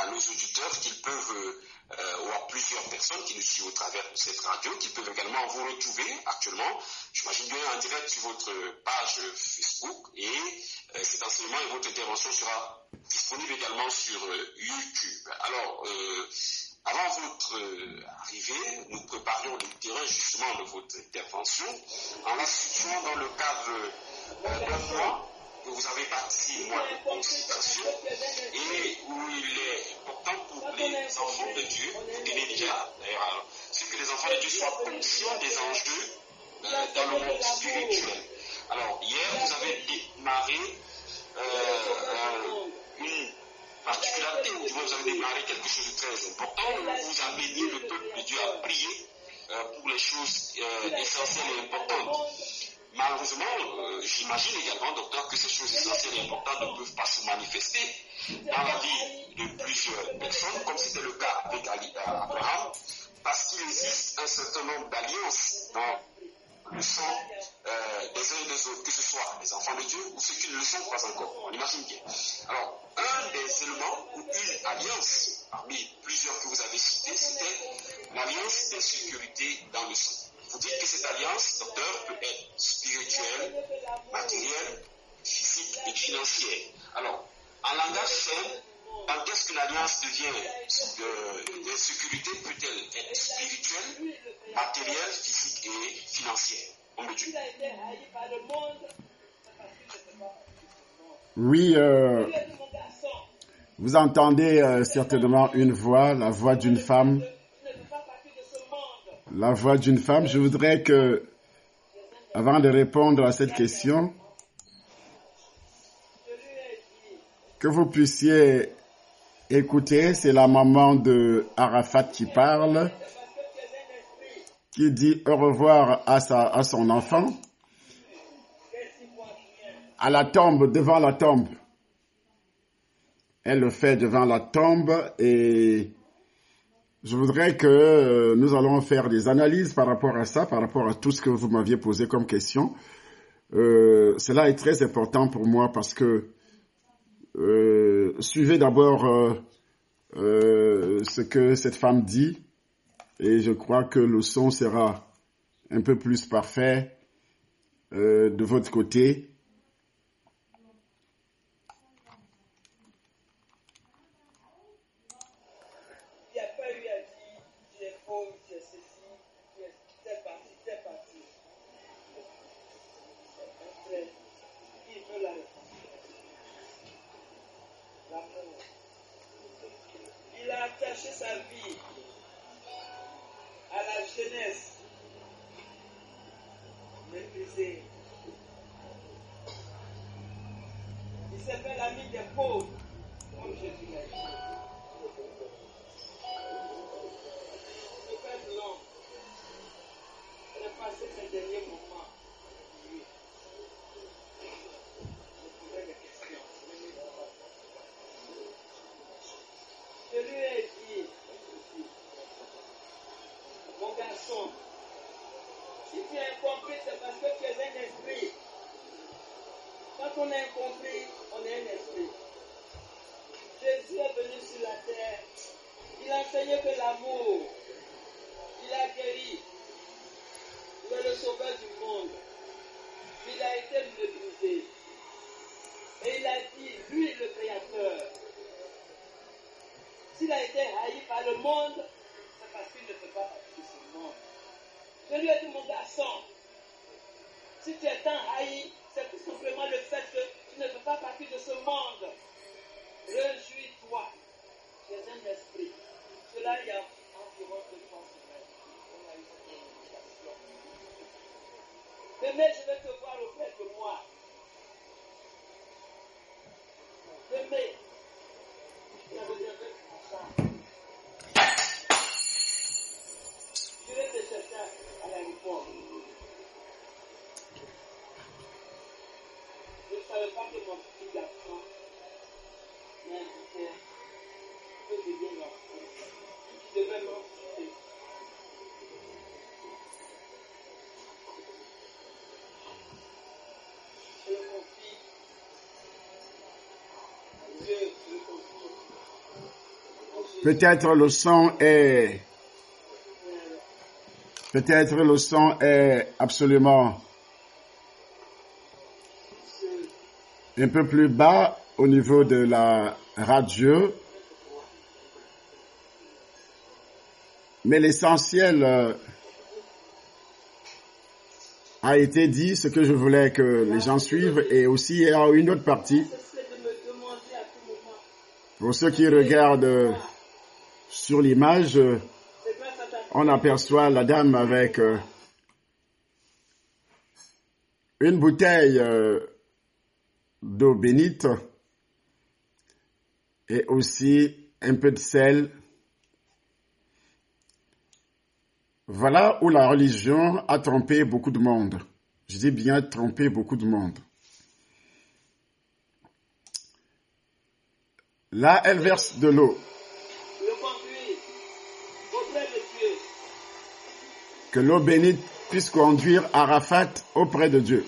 à nos auditeurs qu'ils peuvent, ou à plusieurs personnes qui nous suivent au travers de cette radio, qui peuvent également vous retrouver actuellement, j'imagine bien en direct sur votre page Facebook, et cet enseignement et votre intervention sera disponible également sur YouTube. Alors, avant votre arrivée, nous préparions le terrain justement de votre intervention en la situant dans le cadre d'un mois que vous avez bâti, mois de consultation, et où il est important pour les enfants de Dieu, vous tenez déjà, d'ailleurs, c'est que les enfants de Dieu soient conscients des enjeux dans le monde spirituel. Alors, hier, vous avez démarré une particularité, ou du moins vous avez démarré quelque chose de très important, où vous avez dit le peuple de Dieu a prié pour les choses essentielles et importantes. Malheureusement, j'imagine également, docteur, que ces choses essentielles et importantes ne peuvent pas se manifester dans la vie de plusieurs personnes, comme c'était le cas avec Abraham, parce qu'il existe un certain nombre d'alliances dans le sang des uns et des autres, que ce soit les enfants de Dieu ou ceux qui ne le sont pas encore. On imagine bien. Alors, un des éléments ou une alliance, parmi plusieurs que vous avez cités, c'était l'alliance des sécurités dans le sang. Vous dites que cette alliance, docteur, peut être spirituelle, matérielle, physique et financière. Alors, en langage simple, quand est-ce qu'une alliance devient de sécurité, peut-elle être spirituelle, matérielle, physique et financière? On me dit. Oui, vous entendez certainement une voix, la voix d'une femme. La voix d'une femme. Je voudrais que, avant de répondre à cette question, que vous puissiez écouter, c'est la maman de Arafat qui parle, qui dit au revoir à son enfant, à la tombe, devant la tombe. Elle le fait devant la tombe et je voudrais que nous allons faire des analyses par rapport à ça, par rapport à tout ce que vous m'aviez posé comme question. Cela est très important pour moi parce que suivez d'abord ce que cette femme dit et je crois que le son sera un peu plus parfait de votre côté. Il a attaché sa vie à la jeunesse méprisée. Il s'est fait l'ami des pauvres, comme Jésus l'a dit. Ce père blanc, il a passé ses derniers moments. Je lui ai dit, mon garçon, si tu es incompris, c'est parce que tu es un esprit. Quand on est incompris, on est un esprit. Jésus est venu sur la terre. Il a enseigné que l'amour. Il a guéri. Il est le sauveur du monde. Il a été méprisé. Et il a dit, lui, le Créateur, s'il a été haï par le monde, c'est parce qu'il ne fait pas partie de ce monde. Je lui ai dit, mon garçon, si tu es tant haï, c'est tout simplement le fait que tu ne fais pas partie de ce monde. Réjouis-toi. Tu es un esprit. Cela, il y a environ 2-3 semaines. On a eu cette communication. Demain, je vais te voir auprès de moi. Demain, je reviendrai pour ça. Je vais te chercher à l'aéroport. Je ne savais pas que mon petit garçon m'invitait que je vienne l'enfant. Il devait m'ensuite. Je le confie. Dieu, je le confie. Peut-être le son est absolument un peu plus bas au niveau de la radio. Mais l'essentiel a été dit, ce que je voulais que les gens suivent, et aussi il y a une autre partie. Pour ceux qui regardent sur l'image, on aperçoit la dame avec une bouteille d'eau bénite et aussi un peu de sel. Voilà où la religion a trompé beaucoup de monde. Je dis bien trompé beaucoup de monde. Là, elle verse de l'eau. Que l'eau bénite puisse conduire Arafat auprès de Dieu.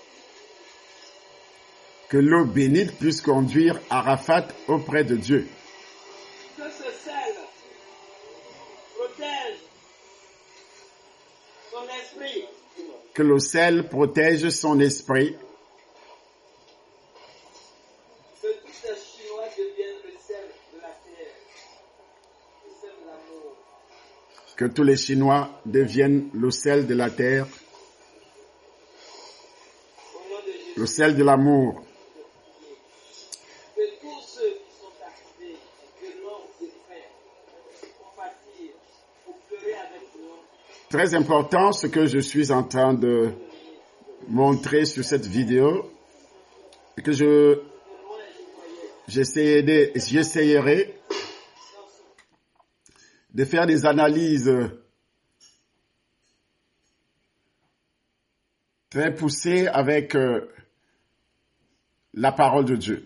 Que l'eau bénite puisse conduire Arafat auprès de Dieu. Que ce sel protège son esprit. Que le sel protège son esprit. Que tous les Chinois deviennent le sel de la terre. Le sel de l'amour. Que tous les Chinois deviennent le sel de la terre. Au nom de Jésus. Le sel de l'amour. Que tous ceux qui sont activés, que l'homme des frères, compatir, pour pleurer avec nous. Très important ce que je suis en train de montrer sur cette vidéo et que j'essayerai de faire des analyses très poussées avec la parole de Dieu.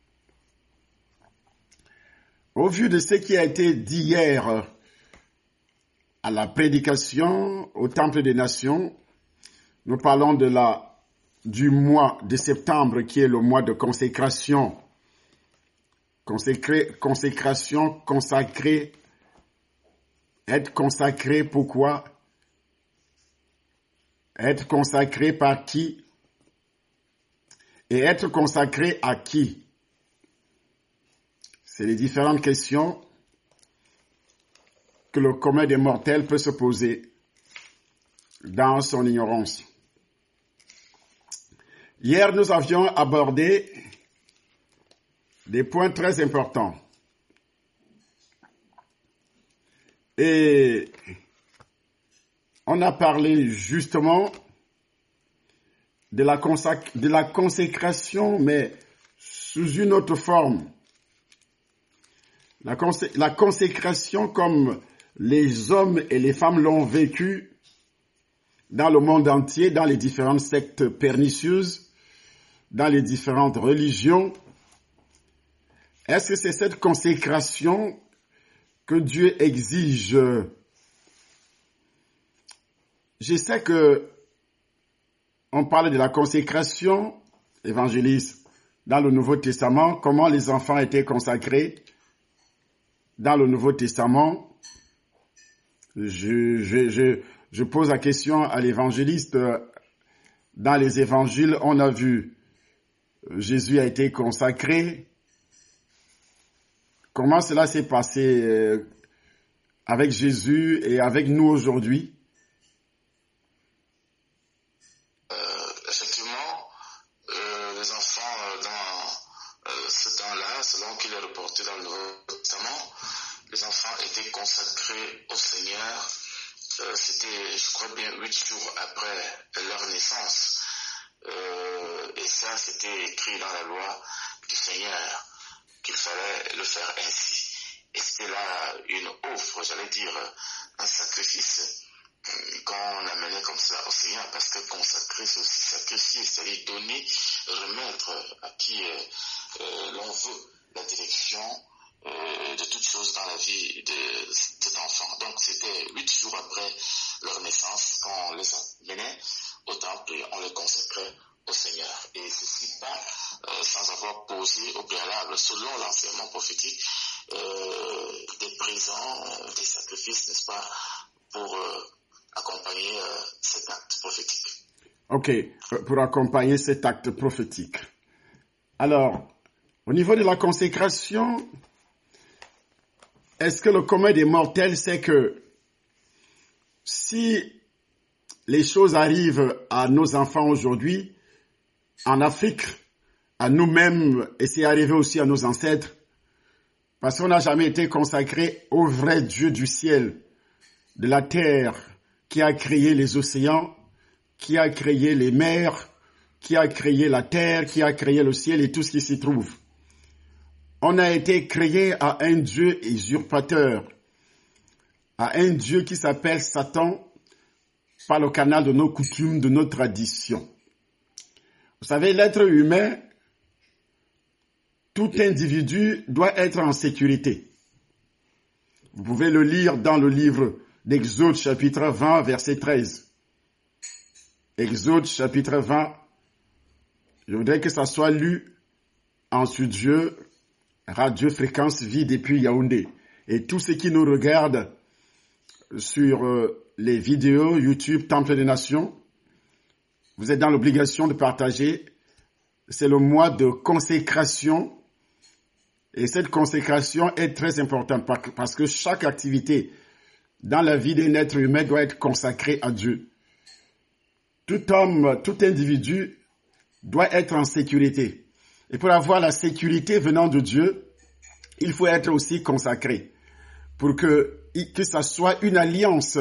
Au vu de ce qui a été dit hier à la prédication au Temple des Nations, nous parlons du mois de septembre qui est le mois de consécration. Consécration, consacré. Être consacré, pourquoi? Être consacré par qui? Et être consacré à qui? C'est les différentes questions que le commun des mortels peut se poser dans son ignorance. Hier, nous avions abordé des points très importants. Et on a parlé justement de la consécration, mais sous une autre forme. La consécration comme les hommes et les femmes l'ont vécu dans le monde entier, dans les différentes sectes pernicieuses, dans les différentes religions. Est-ce que c'est cette consécration que Dieu exige? Je sais que on parle de la consécration, évangéliste, dans le Nouveau Testament, comment les enfants étaient consacrés dans le Nouveau Testament. Je pose la question à l'évangéliste. Dans les évangiles, on a vu Jésus a été consacré. Comment cela s'est passé avec Jésus et avec nous aujourd'hui? Effectivement, les enfants dans ce temps-là, selon qu'il est reporté dans le Nouveau Testament, les enfants étaient consacrés au Seigneur. C'était, je crois bien, 8 jours après leur naissance. Et ça, c'était écrit dans la loi du Seigneur, qu'il fallait le faire ainsi. Et c'était là une offre, j'allais dire, un sacrifice qu'on amenait comme ça au Seigneur, parce que consacrer, c'est aussi sacrifier, c'est-à-dire donner, remettre à qui l'on veut la direction de toutes choses dans la vie de cet enfant. Donc c'était 8 jours après leur naissance qu'on les amenait au temple et on les consacrait au Seigneur. Et ceci pas sans avoir posé au préalable, selon l'enseignement prophétique, des présent des sacrifices, n'est-ce pas, pour accompagner cet acte prophétique. Ok, pour accompagner cet acte prophétique. Alors, au niveau de la consécration, est-ce que le commun des mortels sait que si les choses arrivent à nos enfants aujourd'hui, en Afrique, à nous-mêmes, et c'est arrivé aussi à nos ancêtres, parce qu'on n'a jamais été consacré au vrai Dieu du ciel, de la terre, qui a créé les océans, qui a créé les mers, qui a créé la terre, qui a créé le ciel et tout ce qui s'y trouve. On a été créé à un Dieu usurpateur, à un Dieu qui s'appelle Satan, par le canal de nos coutumes, de nos traditions. Vous savez, l'être humain, tout individu doit être en sécurité. Vous pouvez le lire dans le livre d'Exode chapitre 20, verset 13. Exode chapitre 20, je voudrais que ça soit lu en studio, Radio Fréquence Vie depuis Yaoundé. Et tous ceux qui nous regardent sur les vidéos YouTube Temple des Nations, vous êtes dans l'obligation de partager. C'est le mois de consécration. Et cette consécration est très importante parce que chaque activité dans la vie d'un être humain doit être consacrée à Dieu. Tout homme, tout individu doit être en sécurité. Et pour avoir la sécurité venant de Dieu, il faut être aussi consacré. Pour que ça soit une alliance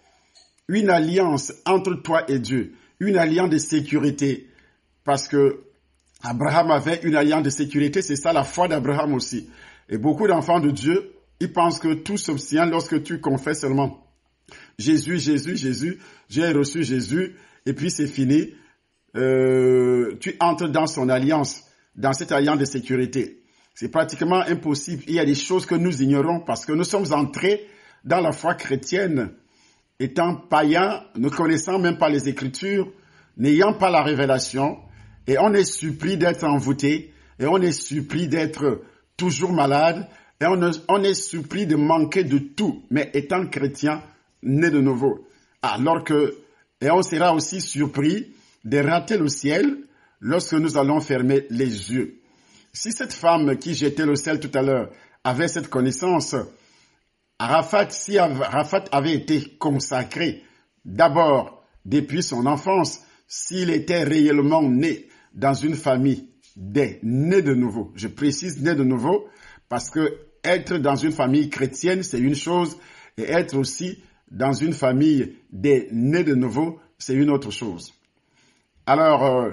entre toi et Dieu. Une alliance de sécurité. Parce que Abraham avait une alliance de sécurité, c'est ça la foi d'Abraham aussi. Et beaucoup d'enfants de Dieu, ils pensent que tout s'obtient lorsque tu confesses seulement Jésus, j'ai reçu Jésus, et puis c'est fini. Tu entres dans son alliance, dans cette alliance de sécurité. C'est pratiquement impossible. Il y a des choses que nous ignorons parce que nous sommes entrés dans la foi chrétienne, étant païens, ne connaissant même pas les Écritures, n'ayant pas la révélation, et on est surpris d'être envoûté, et on est surpris d'être toujours malade, et on est surpris de manquer de tout, mais étant chrétien, né de nouveau. Et on sera aussi surpris de rater le ciel lorsque nous allons fermer les yeux. Si cette femme qui jetait le sel tout à l'heure avait cette connaissance, si Arafat avait été consacré d'abord depuis son enfance, s'il était réellement né dans une famille né de nouveau, je précise né de nouveau, parce que être dans une famille chrétienne, c'est une chose, et être aussi dans une famille des nés de nouveau, c'est une autre chose. Alors,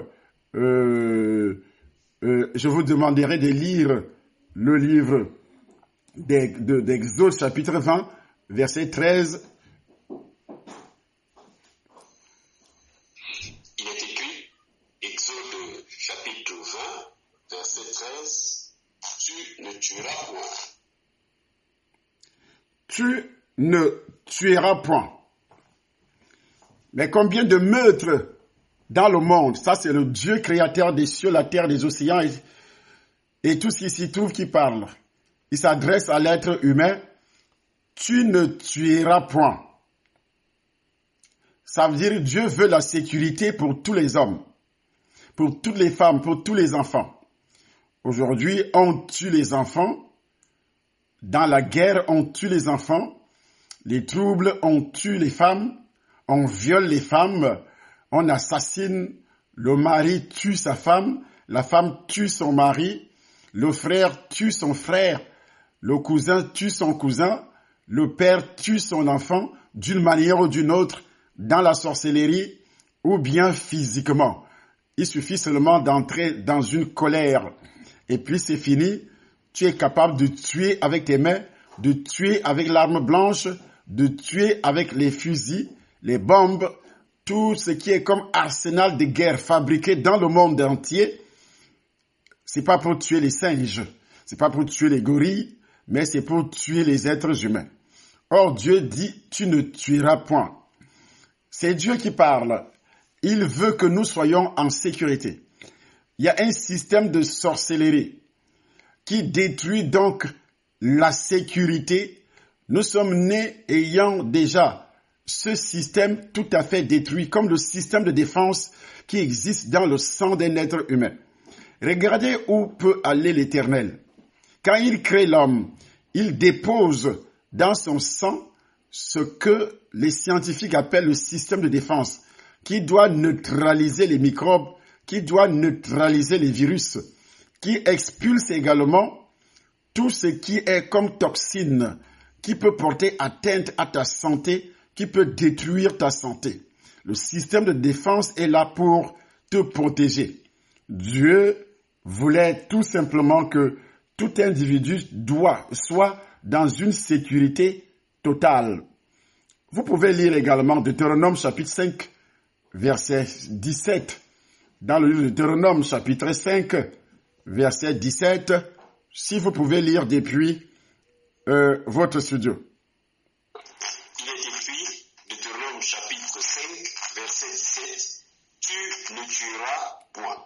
je vous demanderai de lire le livre d'Exode chapitre 20, verset 13. Il est écrit, Exode chapitre 20, verset 13, tu ne tueras point. Tu ne tueras point. Mais combien de meurtres dans le monde, ça c'est le Dieu créateur des cieux, la terre, des océans et tout ce qui s'y trouve qui parle. Il s'adresse à l'être humain. Tu ne tueras point. Ça veut dire Dieu veut la sécurité pour tous les hommes, pour toutes les femmes, pour tous les enfants. Aujourd'hui, on tue les enfants. Dans la guerre, on tue les enfants. Les troubles, on tue les femmes. On viole les femmes. On assassine. Le mari tue sa femme. La femme tue son mari. Le frère tue son frère. Le cousin tue son cousin. Le père tue son enfant d'une manière ou d'une autre, dans la sorcellerie ou bien physiquement. Il suffit seulement d'entrer dans une colère. Et puis c'est fini. Tu es capable de tuer avec tes mains, de tuer avec l'arme blanche, de tuer avec les fusils, les bombes, tout ce qui est comme arsenal de guerre fabriqué dans le monde entier. C'est pas pour tuer les singes, c'est pas pour tuer les gorilles, mais c'est pour tuer les êtres humains. Or, Dieu dit, tu ne tueras point. C'est Dieu qui parle. Il veut que nous soyons en sécurité. Il y a un système de sorcellerie qui détruit donc la sécurité Nous sommes nés ayant déjà ce système tout à fait détruit, comme le système de défense qui existe dans le sang d'un être humain. Regardez où peut aller l'Éternel. Quand il crée l'homme, il dépose dans son sang ce que les scientifiques appellent le système de défense, qui doit neutraliser les microbes, qui doit neutraliser les virus, qui expulse également tout ce qui est comme toxine, qui peut porter atteinte à ta santé, qui peut détruire ta santé. Le système de défense est là pour te protéger. Dieu voulait tout simplement que tout individu soit dans une sécurité totale. Vous pouvez lire également Deutéronome chapitre 5, verset 17. Dans le livre de Deutéronome chapitre 5, verset 17, si vous pouvez lire depuis votre studio. Il est écrit, Deutéronome chapitre 5, verset 17, tu ne tueras point.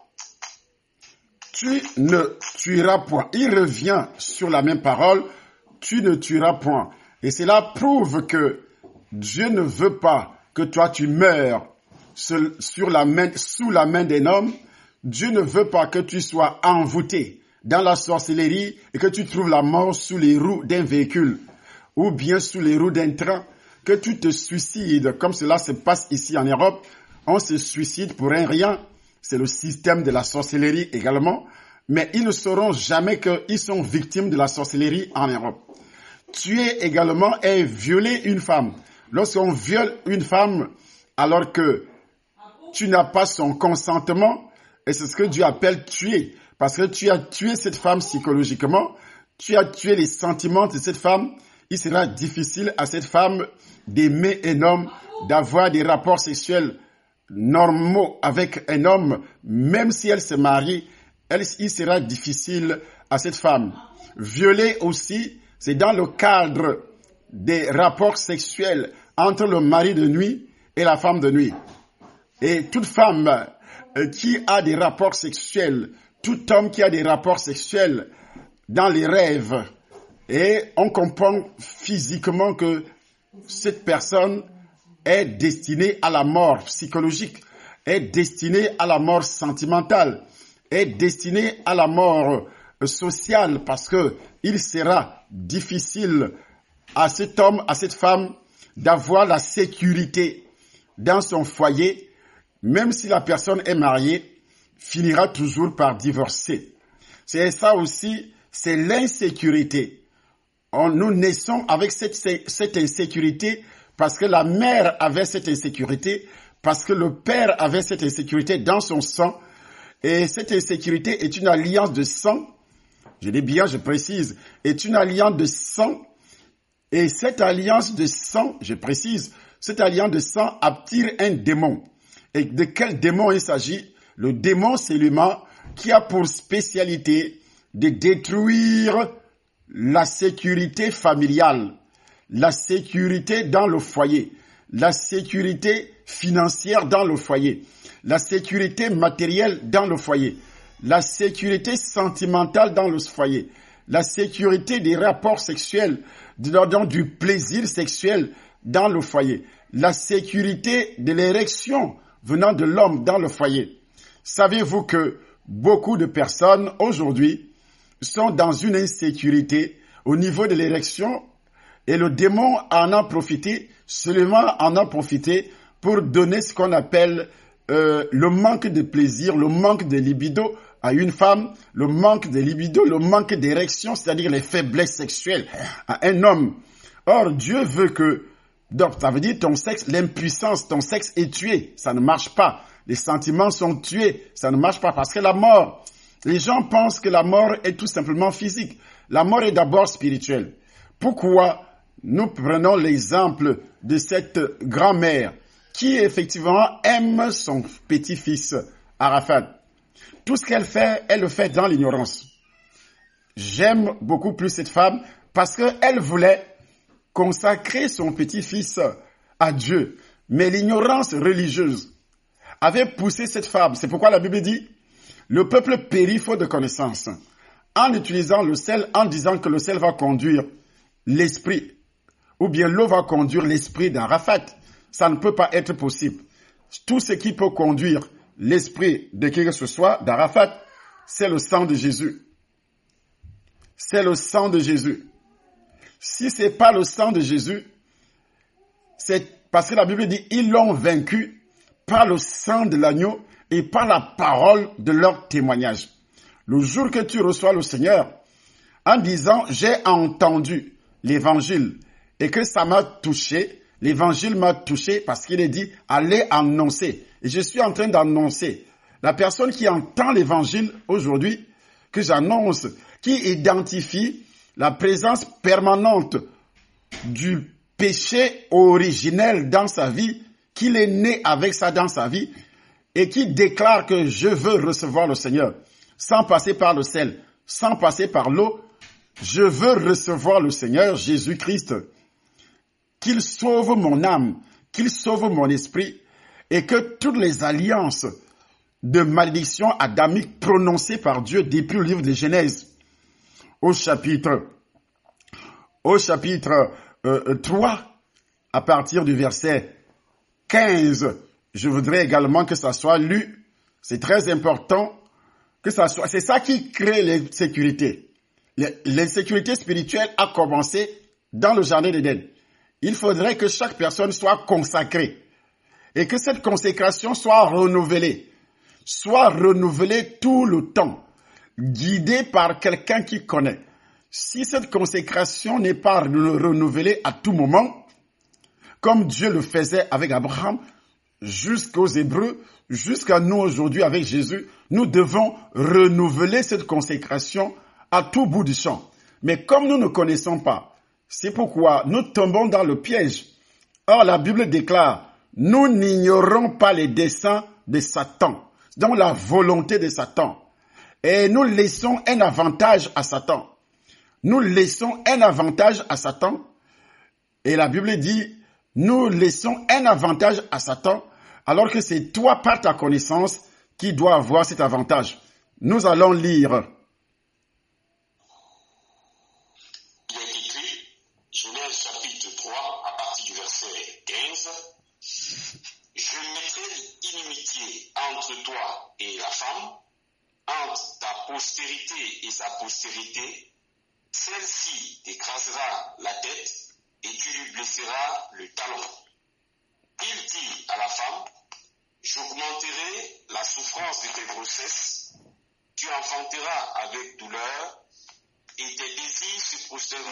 Tu ne tueras point. Il revient sur la même parole, tu ne tueras point. Et cela prouve que Dieu ne veut pas que toi tu meurs sous la main d'un homme. Dieu ne veut pas que tu sois envoûté dans la sorcellerie et que tu trouves la mort sous les roues d'un véhicule ou bien sous les roues d'un train, que tu te suicides comme cela se passe ici en Europe. On se suicide pour un rien. C'est le système de la sorcellerie également. Mais ils ne sauront jamais qu'ils sont victimes de la sorcellerie en Europe. Tuer également est violer une femme. Lorsqu'on viole une femme alors que tu n'as pas son consentement, et c'est ce que Dieu appelle tuer. Parce que tu as tué cette femme psychologiquement, tu as tué les sentiments de cette femme, il sera difficile à cette femme d'aimer un homme, d'avoir des rapports sexuels normaux avec un homme, même si elle se marie, il sera difficile à cette femme. Violer aussi, c'est dans le cadre des rapports sexuels entre le mari de nuit et la femme de nuit. Et toute femme qui a des rapports sexuels, tout homme qui a des rapports sexuels dans les rêves, et on comprend physiquement que cette personne est destinée à la mort psychologique, est destinée à la mort sentimentale, est destinée à la mort sociale, parce que il sera difficile à cet homme, à cette femme, d'avoir la sécurité dans son foyer, même si la personne est mariée, finira toujours par divorcer. C'est ça aussi, c'est l'insécurité. Nous naissons avec cette insécurité parce que la mère avait cette insécurité, parce que le père avait cette insécurité dans son sang. Et cette insécurité est une alliance de sang, je dis bien, je précise, est une alliance de sang. Et cette alliance de sang, je précise, cette alliance de sang attire un démon. Et de quel démon il s'agit? Le démon, c'est l'humain qui a pour spécialité de détruire la sécurité familiale, la sécurité dans le foyer, la sécurité financière dans le foyer, la sécurité matérielle dans le foyer, la sécurité sentimentale dans le foyer, la sécurité des rapports sexuels, du plaisir sexuel dans le foyer, la sécurité de l'érection venant de l'homme dans le foyer. Savez-vous que beaucoup de personnes aujourd'hui sont dans une insécurité au niveau de l'érection et le démon en a profité, seulement en a profité pour donner ce qu'on appelle le manque de plaisir, le manque de libido à une femme, le manque de libido, le manque d'érection, c'est-à-dire les faiblesses sexuelles à un homme. Or, Dieu veut que, donc ça veut dire ton sexe, l'impuissance, ton sexe est tué, ça ne marche pas. Les sentiments sont tués, ça ne marche pas parce que la mort, les gens pensent que la mort est tout simplement physique. La mort est d'abord spirituelle. Pourquoi nous prenons l'exemple de cette grand-mère qui effectivement aime son petit-fils Arafat? Tout ce qu'elle fait, elle le fait dans l'ignorance. J'aime beaucoup plus cette femme parce qu'elle voulait consacrer son petit-fils à Dieu. Mais l'ignorance religieuse avait poussé cette femme. C'est pourquoi la Bible dit, le peuple périt faute de connaissance, en utilisant le sel, en disant que le sel va conduire l'esprit ou bien l'eau va conduire l'esprit d'Arafat. Ça ne peut pas être possible. Tout ce qui peut conduire l'esprit de qui que ce soit d'Arafat, c'est le sang de Jésus. C'est le sang de Jésus. Si c'est pas le sang de Jésus, c'est parce que la Bible dit, ils l'ont vaincu par le sang de l'agneau et par la parole de leur témoignage. Le jour que tu reçois le Seigneur, en disant, j'ai entendu l'évangile et que ça m'a touché, l'évangile m'a touché parce qu'il est dit, allez annoncer. Et je suis en train d'annoncer. La personne qui entend l'évangile aujourd'hui, que j'annonce, qui identifie la présence permanente du péché originel dans sa vie, qu'il est né avec ça dans sa vie, et qui déclare que je veux recevoir le Seigneur, sans passer par le sel, sans passer par l'eau, je veux recevoir le Seigneur Jésus-Christ, qu'il sauve mon âme, qu'il sauve mon esprit, et que toutes les alliances de malédiction adamique prononcées par Dieu depuis le livre de Genèse, au chapitre 3, à partir du verset 15, je voudrais également que ça soit lu. C'est très important que ça soit. C'est ça qui crée l'insécurité. L'insécurité spirituelle a commencé dans le jardin d'Éden. Il faudrait que chaque personne soit consacrée et que cette consécration soit renouvelée tout le temps, guidée par quelqu'un qui connaît. Si cette consécration n'est pas renouvelée à tout moment, comme Dieu le faisait avec Abraham, jusqu'aux Hébreux, jusqu'à nous aujourd'hui avec Jésus, nous devons renouveler cette consécration à tout bout du champ. Mais comme nous ne connaissons pas, c'est pourquoi nous tombons dans le piège. Or, la Bible déclare, nous n'ignorons pas les desseins de Satan, donc la volonté de Satan. Et nous laissons un avantage à Satan. Nous laissons un avantage à Satan. Et la Bible dit, nous laissons un avantage à Satan, alors que c'est toi, par ta connaissance, qui dois avoir cet avantage. Nous allons lire. Il est écrit, Genèse chapitre 3, à partir du verset 15, « Je mettrai inimitié entre toi et la femme, entre ta postérité et sa postérité, celle-ci t'écrasera la tête, et tu lui blesseras le talon. » Il dit à la femme, « J'augmenterai la souffrance de tes grossesses, tu enfanteras avec douleur, et tes désirs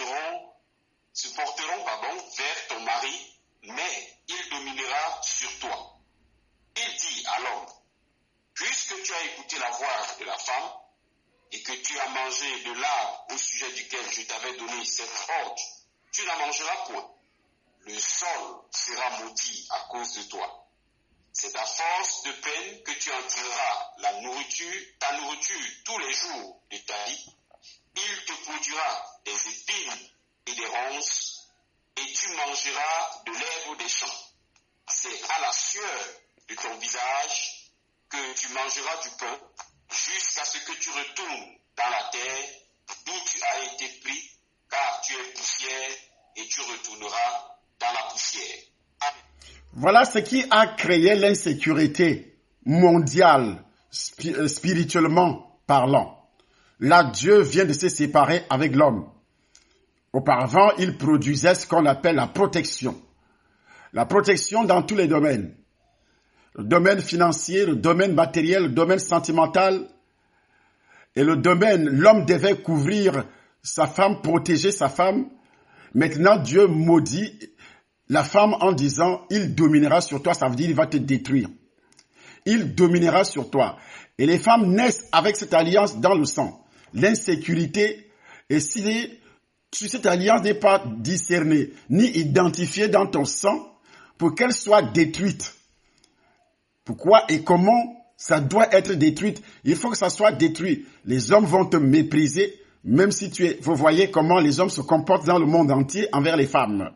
se porteront vers ton mari, mais il dominera sur toi. » Il dit à l'homme, « Puisque tu as écouté la voix de la femme, et que tu as mangé de l'arbre au sujet duquel je t'avais donné cet ordre, tu n'en mangeras point. Le sol sera maudit à cause de toi. C'est à force de peine que tu en tireras ta nourriture tous les jours de ta vie. Il te produira des épines et des ronces, et tu mangeras de l'herbe des champs. C'est à la sueur de ton visage que tu mangeras du pain, jusqu'à ce que tu retournes dans la terre d'où tu as été pris, car tu es poussière, et tu retourneras dans la poussière. Amen. Voilà ce qui a créé l'insécurité mondiale, spirituellement parlant. Là, Dieu vient de se séparer avec l'homme. Auparavant, il produisait ce qu'on appelle la protection. La protection dans tous les domaines. Le domaine financier, le domaine matériel, le domaine sentimental. Et le domaine, l'homme devait couvrir sa femme, protéger sa femme. Maintenant, Dieu maudit la femme en disant, il dominera sur toi, ça veut dire il va te détruire. Il dominera sur toi. Et les femmes naissent avec cette alliance dans le sang. L'insécurité, et si cette alliance n'est pas discernée, ni identifiée dans ton sang, pour qu'elle soit détruite. Pourquoi et comment ça doit être détruite? Il faut que ça soit détruit. Les hommes vont te mépriser, même si vous voyez comment les hommes se comportent dans le monde entier envers les femmes.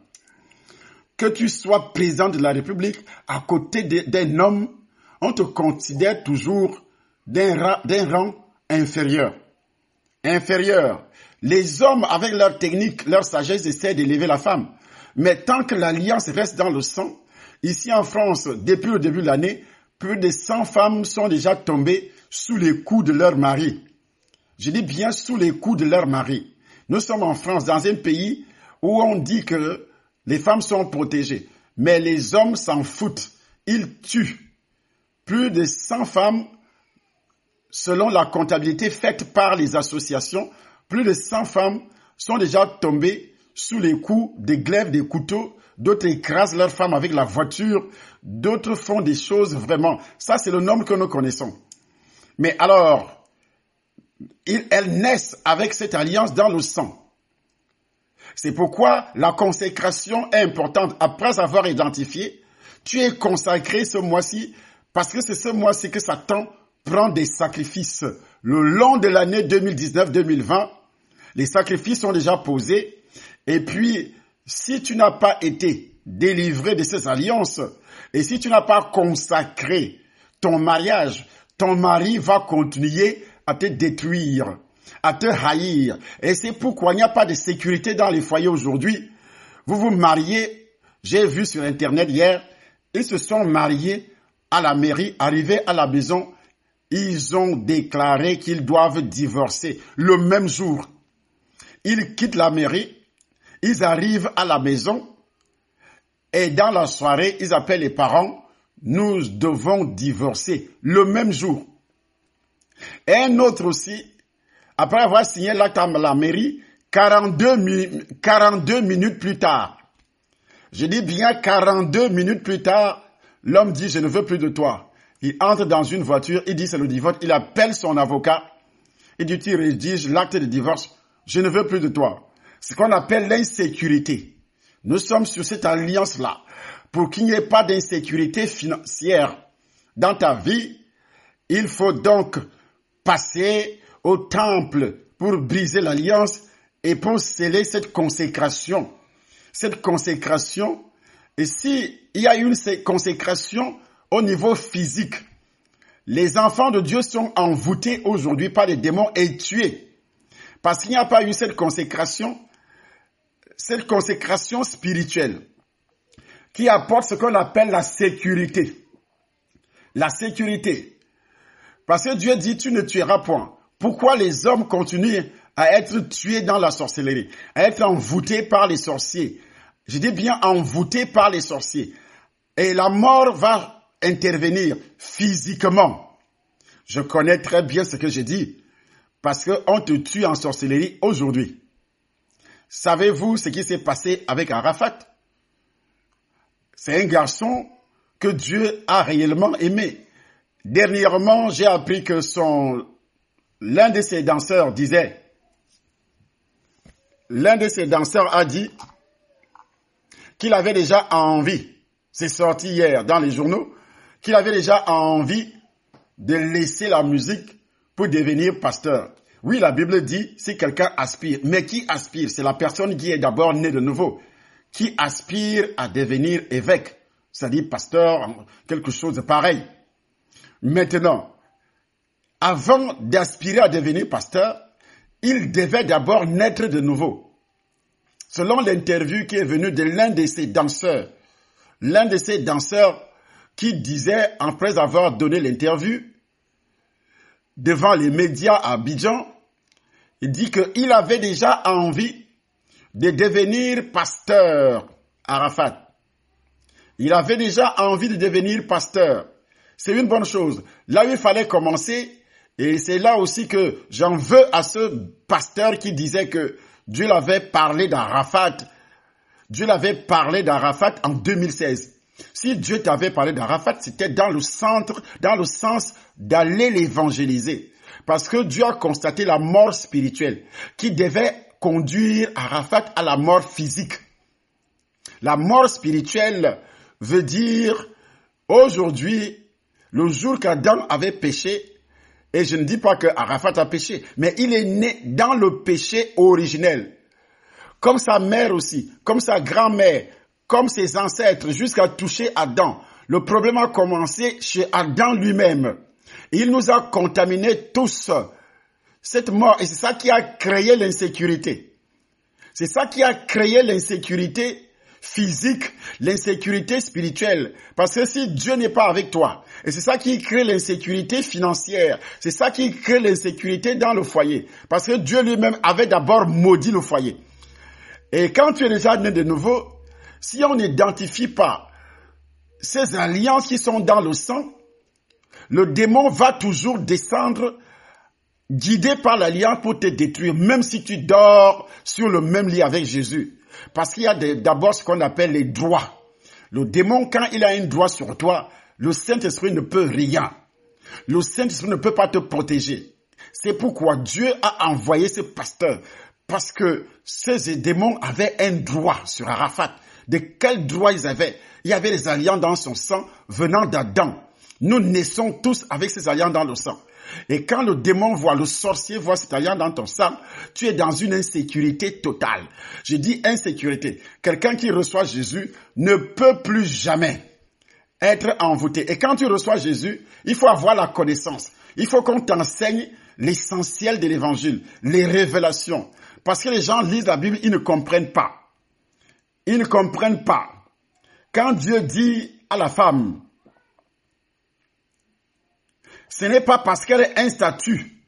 Que tu sois président de la République, à côté d'un homme, on te considère toujours d'un rang inférieur. Inférieur. Les hommes, avec leur technique, leur sagesse, essaient d'élever la femme. Mais tant que l'alliance reste dans le sang, ici en France, depuis le début de l'année, plus de 100 femmes sont déjà tombées sous les coups de leur mari. Je dis bien sous les coups de leur mari. Nous sommes en France, dans un pays où on dit que les femmes sont protégées. Mais les hommes s'en foutent. Ils tuent. Plus de 100 femmes, selon la comptabilité faite par les associations, plus de 100 femmes sont déjà tombées sous les coups des glaives, des couteaux. D'autres écrasent leurs femmes avec la voiture. D'autres font des choses vraiment. Ça, c'est le nombre que nous connaissons. Mais alors, elles naissent avec cette alliance dans le sang. C'est pourquoi la consécration est importante. Après avoir identifié, tu es consacré ce mois-ci parce que c'est ce mois-ci que Satan prend des sacrifices. Le long de l'année 2019-2020, les sacrifices sont déjà posés. Et puis, si tu n'as pas été délivré de ces alliances et si tu n'as pas consacré ton mariage, ton mari va continuer à te détruire, à te haïr. Et c'est pourquoi il n'y a pas de sécurité dans les foyers aujourd'hui. Vous vous mariez, j'ai vu sur Internet hier, ils se sont mariés à la mairie, arrivés à la maison, ils ont déclaré qu'ils doivent divorcer le même jour. Ils quittent la mairie, ils arrivent à la maison et dans la soirée, ils appellent les parents, nous devons divorcer le même jour. Et un autre aussi, après avoir signé l'acte à la mairie, 42 minutes plus tard, je dis bien 42 minutes plus tard, l'homme dit « je ne veux plus de toi ». Il entre dans une voiture, il dit c'est le divorce, il appelle son avocat, il dit tu rédiges l'acte de divorce, je ne veux plus de toi. C'est ce qu'on appelle l'insécurité. Nous sommes sur cette alliance-là. Pour qu'il n'y ait pas d'insécurité financière dans ta vie, il faut donc passer au temple pour briser l'alliance et pour sceller cette consécration. Cette consécration, et s'il y a une consécration au niveau physique, les enfants de Dieu sont envoûtés aujourd'hui par les démons et tués. Parce qu'il n'y a pas eu cette consécration spirituelle qui apporte ce qu'on appelle la sécurité. La sécurité. Parce que Dieu dit, tu ne tueras point. Pourquoi les hommes continuent à être tués dans la sorcellerie, à être envoûtés par les sorciers? Je dis bien envoûtés par les sorciers. Et la mort va intervenir physiquement. Je connais très bien ce que je dis, parce qu'on te tue en sorcellerie aujourd'hui. Savez-vous ce qui s'est passé avec Arafat? C'est un garçon que Dieu a réellement aimé. Dernièrement, j'ai appris que l'un de ses danseurs a dit qu'il avait déjà envie, c'est sorti hier dans les journaux, qu'il avait déjà envie de laisser la musique pour devenir pasteur. Oui, la Bible dit, si quelqu'un aspire, mais qui aspire? C'est la personne qui est d'abord née de nouveau, qui aspire à devenir évêque, c'est-à-dire pasteur, quelque chose de pareil. Maintenant, avant d'aspirer à devenir pasteur, il devait d'abord naître de nouveau. Selon l'interview qui est venue de l'un de ses danseurs qui disait, après avoir donné l'interview, devant les médias à Abidjan, il dit qu'il avait déjà envie de devenir pasteur, Arafat. Il avait déjà envie de devenir pasteur. C'est une bonne chose. Là où il fallait commencer, et c'est là aussi que j'en veux à ce pasteur qui disait que Dieu l'avait parlé d'Arafat. Dieu l'avait parlé d'Arafat en 2016. Si Dieu t'avait parlé d'Arafat, c'était dans le sens d'aller l'évangéliser. Parce que Dieu a constaté la mort spirituelle qui devait conduire Arafat à la mort physique. La mort spirituelle veut dire, aujourd'hui, le jour qu'Adam avait péché, et je ne dis pas que Arafat a péché, mais il est né dans le péché originel. Comme sa mère aussi, comme sa grand-mère, comme ses ancêtres, jusqu'à toucher Adam. Le problème a commencé chez Adam lui-même. Il nous a contaminés tous. Cette mort, et c'est ça qui a créé l'insécurité. C'est ça qui a créé l'insécurité physique, l'insécurité spirituelle. Parce que si Dieu n'est pas avec toi, et c'est ça qui crée l'insécurité financière, c'est ça qui crée l'insécurité dans le foyer. Parce que Dieu lui-même avait d'abord maudit le foyer. Et quand tu es déjà né de nouveau, si on n'identifie pas ces alliances qui sont dans le sang, le démon va toujours descendre guidé par l'alliance pour te détruire, même si tu dors sur le même lit avec Jésus. Parce qu'il y a d'abord ce qu'on appelle les droits. Le démon, quand il a un droit sur toi, le Saint-Esprit ne peut rien. Le Saint-Esprit ne peut pas te protéger. C'est pourquoi Dieu a envoyé ce pasteur. Parce que ces démons avaient un droit sur Arafat. De quel droit ils avaient? Il y avait les alliances dans son sang venant d'Adam. Nous naissons tous avec ces alliances dans le sang. Et quand le démon voit, le sorcier voit cet alliance dans ton sang, tu es dans une insécurité totale. Je dis insécurité. Quelqu'un qui reçoit Jésus ne peut plus jamais être envoûté. Et quand tu reçois Jésus, il faut avoir la connaissance. Il faut qu'on t'enseigne l'essentiel de l'évangile, les révélations. Parce que les gens lisent la Bible, ils ne comprennent pas. Ils ne comprennent pas. Quand Dieu dit à la femme, ce n'est pas parce qu'elle est un statut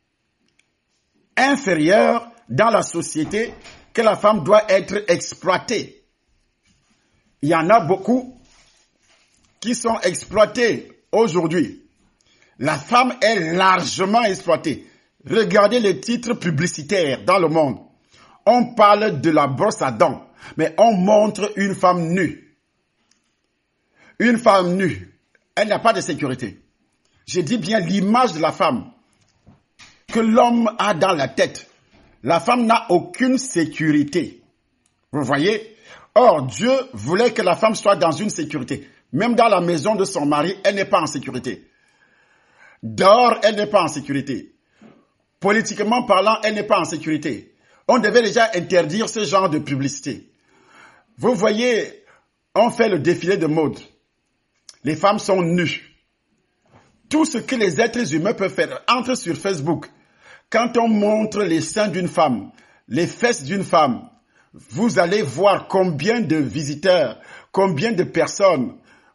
inférieur dans la société que la femme doit être exploitée. Il y en a beaucoup qui sont exploités aujourd'hui. La femme est largement exploitée. Regardez les titres publicitaires dans le monde. On parle de la brosse à dents, mais on montre une femme nue. Une femme nue, elle n'a pas de sécurité. Je dis bien l'image de la femme que l'homme a dans la tête. La femme n'a aucune sécurité. Vous voyez? Or, Dieu voulait que la femme soit dans une sécurité. Même dans la maison de son mari, elle n'est pas en sécurité. Dehors, elle n'est pas en sécurité. Politiquement parlant, elle n'est pas en sécurité. On devait déjà interdire ce genre de publicité. Vous voyez, on fait le défilé de mode. Les femmes sont nues. Tout ce que les êtres humains peuvent faire, entre sur Facebook. Quand on montre les seins d'une femme, les fesses d'une femme, vous allez voir combien de visiteurs, combien de personnes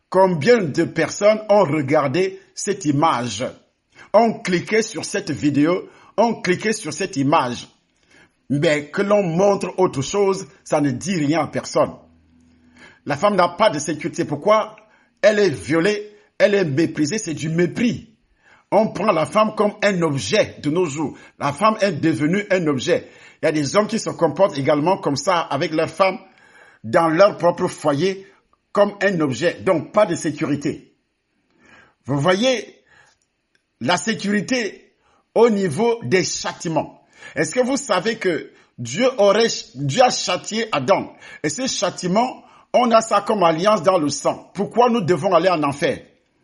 ont regardé cette image, ont cliqué sur cette vidéo, ont cliqué sur cette image. Mais que l'on montre autre chose, ça ne dit rien à personne. La femme n'a pas de sécurité. Pourquoi? Elle est violée. Elle est méprisée, c'est du mépris. On prend la femme comme un objet de nos jours. La femme est devenue un objet. Il y a des hommes qui se comportent également comme ça avec leurs femmes dans leur propre foyer comme un objet. Donc, pas de sécurité. Vous voyez la sécurité au niveau des châtiments. Est-ce que vous savez que Dieu a châtié Adam? Et ce châtiment, on a ça comme alliance dans le sang. Pourquoi nous devons aller en enfer?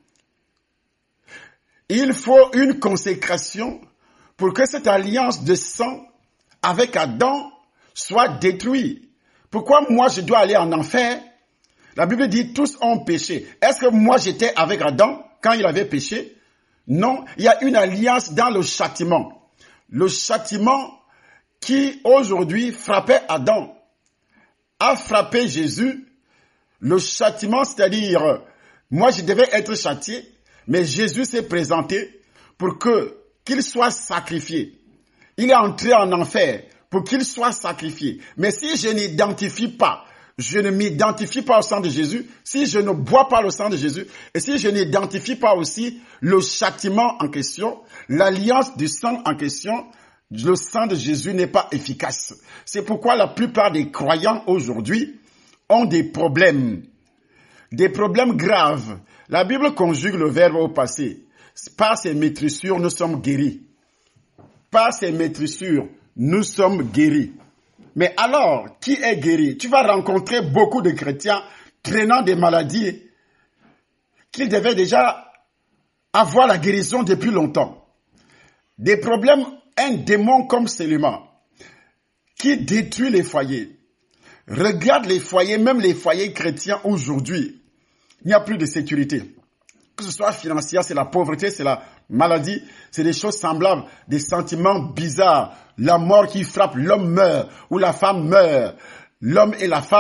Il faut une consécration pour que cette alliance de sang avec Adam soit détruite. Pourquoi moi je dois aller en enfer? La Bible dit tous ont péché. Est-ce que moi j'étais avec Adam quand il avait péché? Non, il y a une alliance dans le châtiment. Le châtiment qui aujourd'hui frappait Adam a frappé Jésus. Le châtiment, c'est-à-dire, moi je devais être châtié. Mais Jésus s'est présenté pour qu'il soit sacrifié. Il est entré en enfer pour qu'il soit sacrifié. Mais si je n'identifie pas, je ne m'identifie pas au sang de Jésus, si je ne bois pas le sang de Jésus, et si je n'identifie pas aussi le châtiment en question, l'alliance du sang en question, le sang de Jésus n'est pas efficace. C'est pourquoi la plupart des croyants aujourd'hui ont des problèmes graves. La Bible conjugue le verbe au passé. Par ses maîtrissures, nous sommes guéris. Par ses maîtrissures, nous sommes guéris. Mais alors, qui est guéri? Tu vas rencontrer beaucoup de chrétiens traînant des maladies qui devaient déjà avoir la guérison depuis longtemps. Des problèmes, un démon comme Céliman, qui détruit les foyers. Regarde les foyers, même les foyers chrétiens aujourd'hui. Il n'y a plus de sécurité. Que ce soit financière, c'est la pauvreté, c'est la maladie, c'est des choses semblables, des sentiments bizarres. La mort qui frappe, l'homme meurt, ou la femme meurt. L'homme et la femme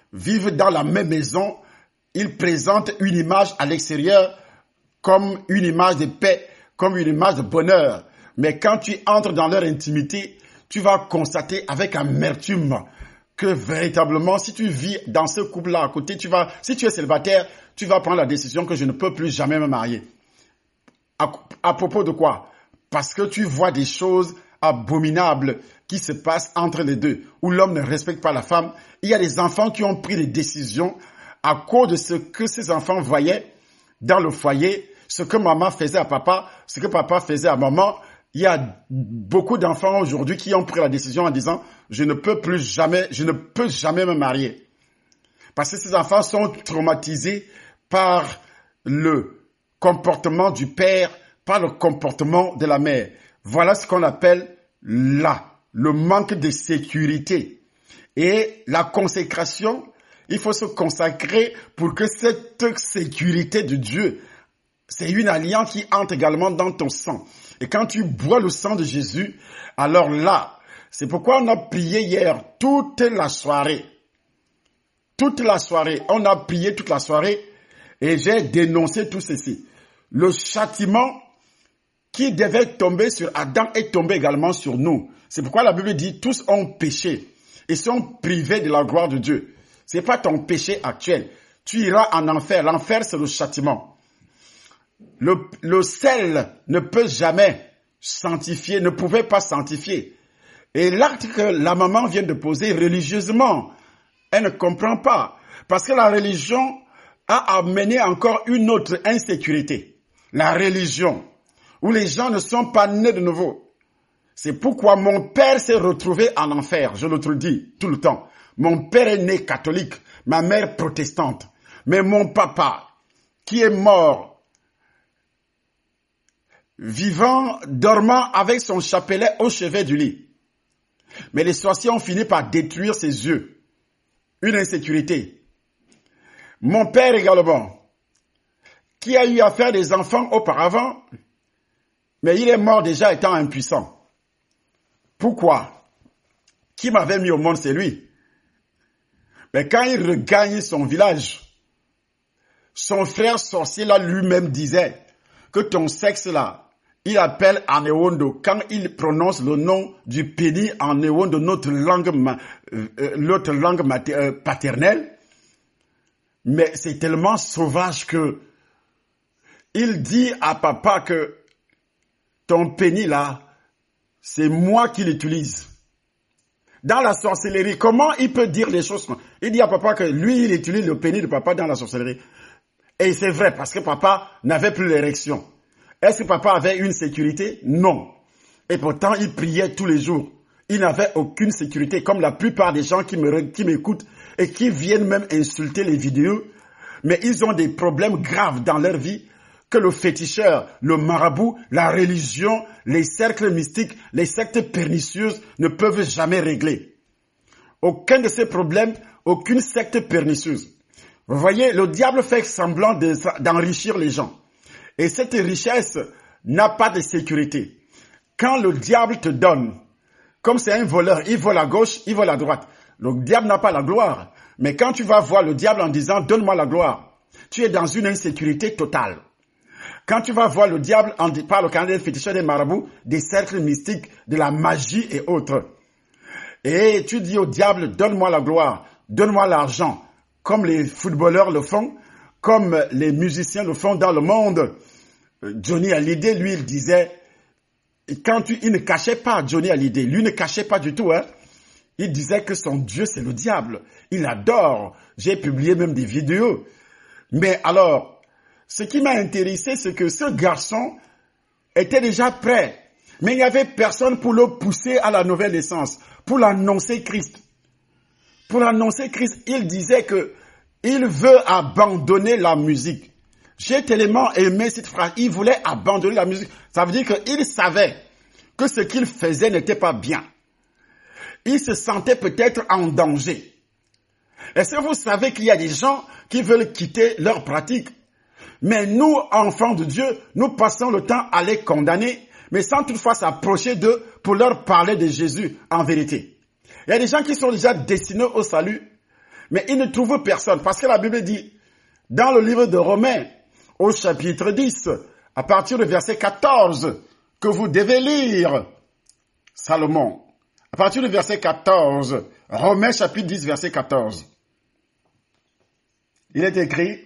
vivent dans la même maison, ils présentent une image à l'extérieur comme une image de paix, comme une image de bonheur. Mais quand tu entres dans leur intimité, tu vas constater avec amertume que véritablement, si tu vis dans ce couple-là à côté, si tu es célibataire, tu vas prendre la décision que je ne peux plus jamais me marier. À propos de quoi? Parce que tu vois des choses abominables qui se passent entre les deux, où l'homme ne respecte pas la femme. Il y a des enfants qui ont pris des décisions à cause de ce que ces enfants voyaient dans le foyer, ce que maman faisait à papa, ce que papa faisait à maman. Il y a beaucoup d'enfants aujourd'hui qui ont pris la décision en disant « je ne peux jamais me marier ». Parce que ces enfants sont traumatisés par le comportement du père, par le comportement de la mère. Voilà ce qu'on appelle le manque de sécurité. Et la consécration, il faut se consacrer pour que cette sécurité de Dieu, c'est une alliance qui entre également dans ton sang. Et quand tu bois le sang de Jésus, alors là, c'est pourquoi on a prié hier toute la soirée. Toute la soirée, on a prié toute la soirée et j'ai dénoncé tout ceci. Le châtiment qui devait tomber sur Adam est tombé également sur nous. C'est pourquoi la Bible dit tous ont péché et sont privés de la gloire de Dieu. C'est pas ton péché actuel. Tu iras en enfer. L'enfer, c'est le châtiment. Le sel ne peut jamais sanctifier, ne pouvait pas sanctifier. Et l'acte que la maman vient de poser religieusement, elle ne comprend pas. Parce que la religion a amené encore une autre insécurité. La religion, où les gens ne sont pas nés de nouveau. C'est pourquoi mon père s'est retrouvé en enfer. Je le dis tout le temps. Mon père est né catholique, ma mère protestante. Mais mon papa, qui est mort, vivant, dormant avec son chapelet au chevet du lit. Mais les sorciers ont fini par détruire ses yeux. Une insécurité. Mon père également, qui a eu à faire des enfants auparavant, mais il est mort déjà étant impuissant. Pourquoi? Qui m'avait mis au monde, c'est lui. Mais quand il regagne son village, son frère sorcier là lui-même disait que ton sexe là, il appelle Anewondo. Quand il prononce le nom du pénis Anewondo, notre langue paternelle, mais c'est tellement sauvage que il dit à papa que ton pénis là, c'est moi qui l'utilise. Dans la sorcellerie, comment il peut dire les choses? Il dit à papa que lui, il utilise le pénis de papa dans la sorcellerie. Et c'est vrai, parce que papa n'avait plus l'érection. Est-ce que papa avait une sécurité? Non. Et pourtant, il priait tous les jours. Il n'avait aucune sécurité, comme la plupart des gens qui m'écoutent et qui viennent même insulter les vidéos. Mais ils ont des problèmes graves dans leur vie que le féticheur, le marabout, la religion, les cercles mystiques, les sectes pernicieuses ne peuvent jamais régler. Aucun de ces problèmes, aucune secte pernicieuse. Vous voyez, le diable fait semblant d'enrichir les gens. Et cette richesse n'a pas de sécurité. Quand le diable te donne, comme c'est un voleur, il vole à gauche, il vole à droite. Le diable n'a pas la gloire. Mais quand tu vas voir le diable en disant « donne-moi la gloire », tu es dans une insécurité totale. Quand tu vas voir le diable par le canal des féticheurs, des marabouts, des cercles mystiques, de la magie et autres, et tu dis au diable « donne-moi la gloire, donne-moi l'argent », comme les footballeurs le font, comme les musiciens le font dans le monde. Johnny Hallyday, lui, il disait, il ne cachait pas Johnny Hallyday, lui ne cachait pas du tout, hein. Il disait que son Dieu, c'est le diable. Il adore. J'ai publié même des vidéos. Mais alors, ce qui m'a intéressé, c'est que ce garçon était déjà prêt. Mais il n'y avait personne pour le pousser à la nouvelle naissance, pour l'annoncer Christ. Pour annoncer Christ, il disait que il veut abandonner la musique. J'ai tellement aimé cette phrase. Il voulait abandonner la musique. Ça veut dire qu'il savait que ce qu'il faisait n'était pas bien. Il se sentait peut-être en danger. Est-ce que vous savez qu'il y a des gens qui veulent quitter leur pratique? Mais nous, enfants de Dieu, nous passons le temps à les condamner, mais sans toutefois s'approcher d'eux pour leur parler de Jésus en vérité. Il y a des gens qui sont déjà destinés au salut, Mais ils ne trouvent personne. Parce que la Bible dit, dans le livre de Romains, au chapitre 10, à partir du verset 14, que vous devez lire, Salomon. À partir du verset 14, Romains chapitre 10, verset 14. Il est écrit,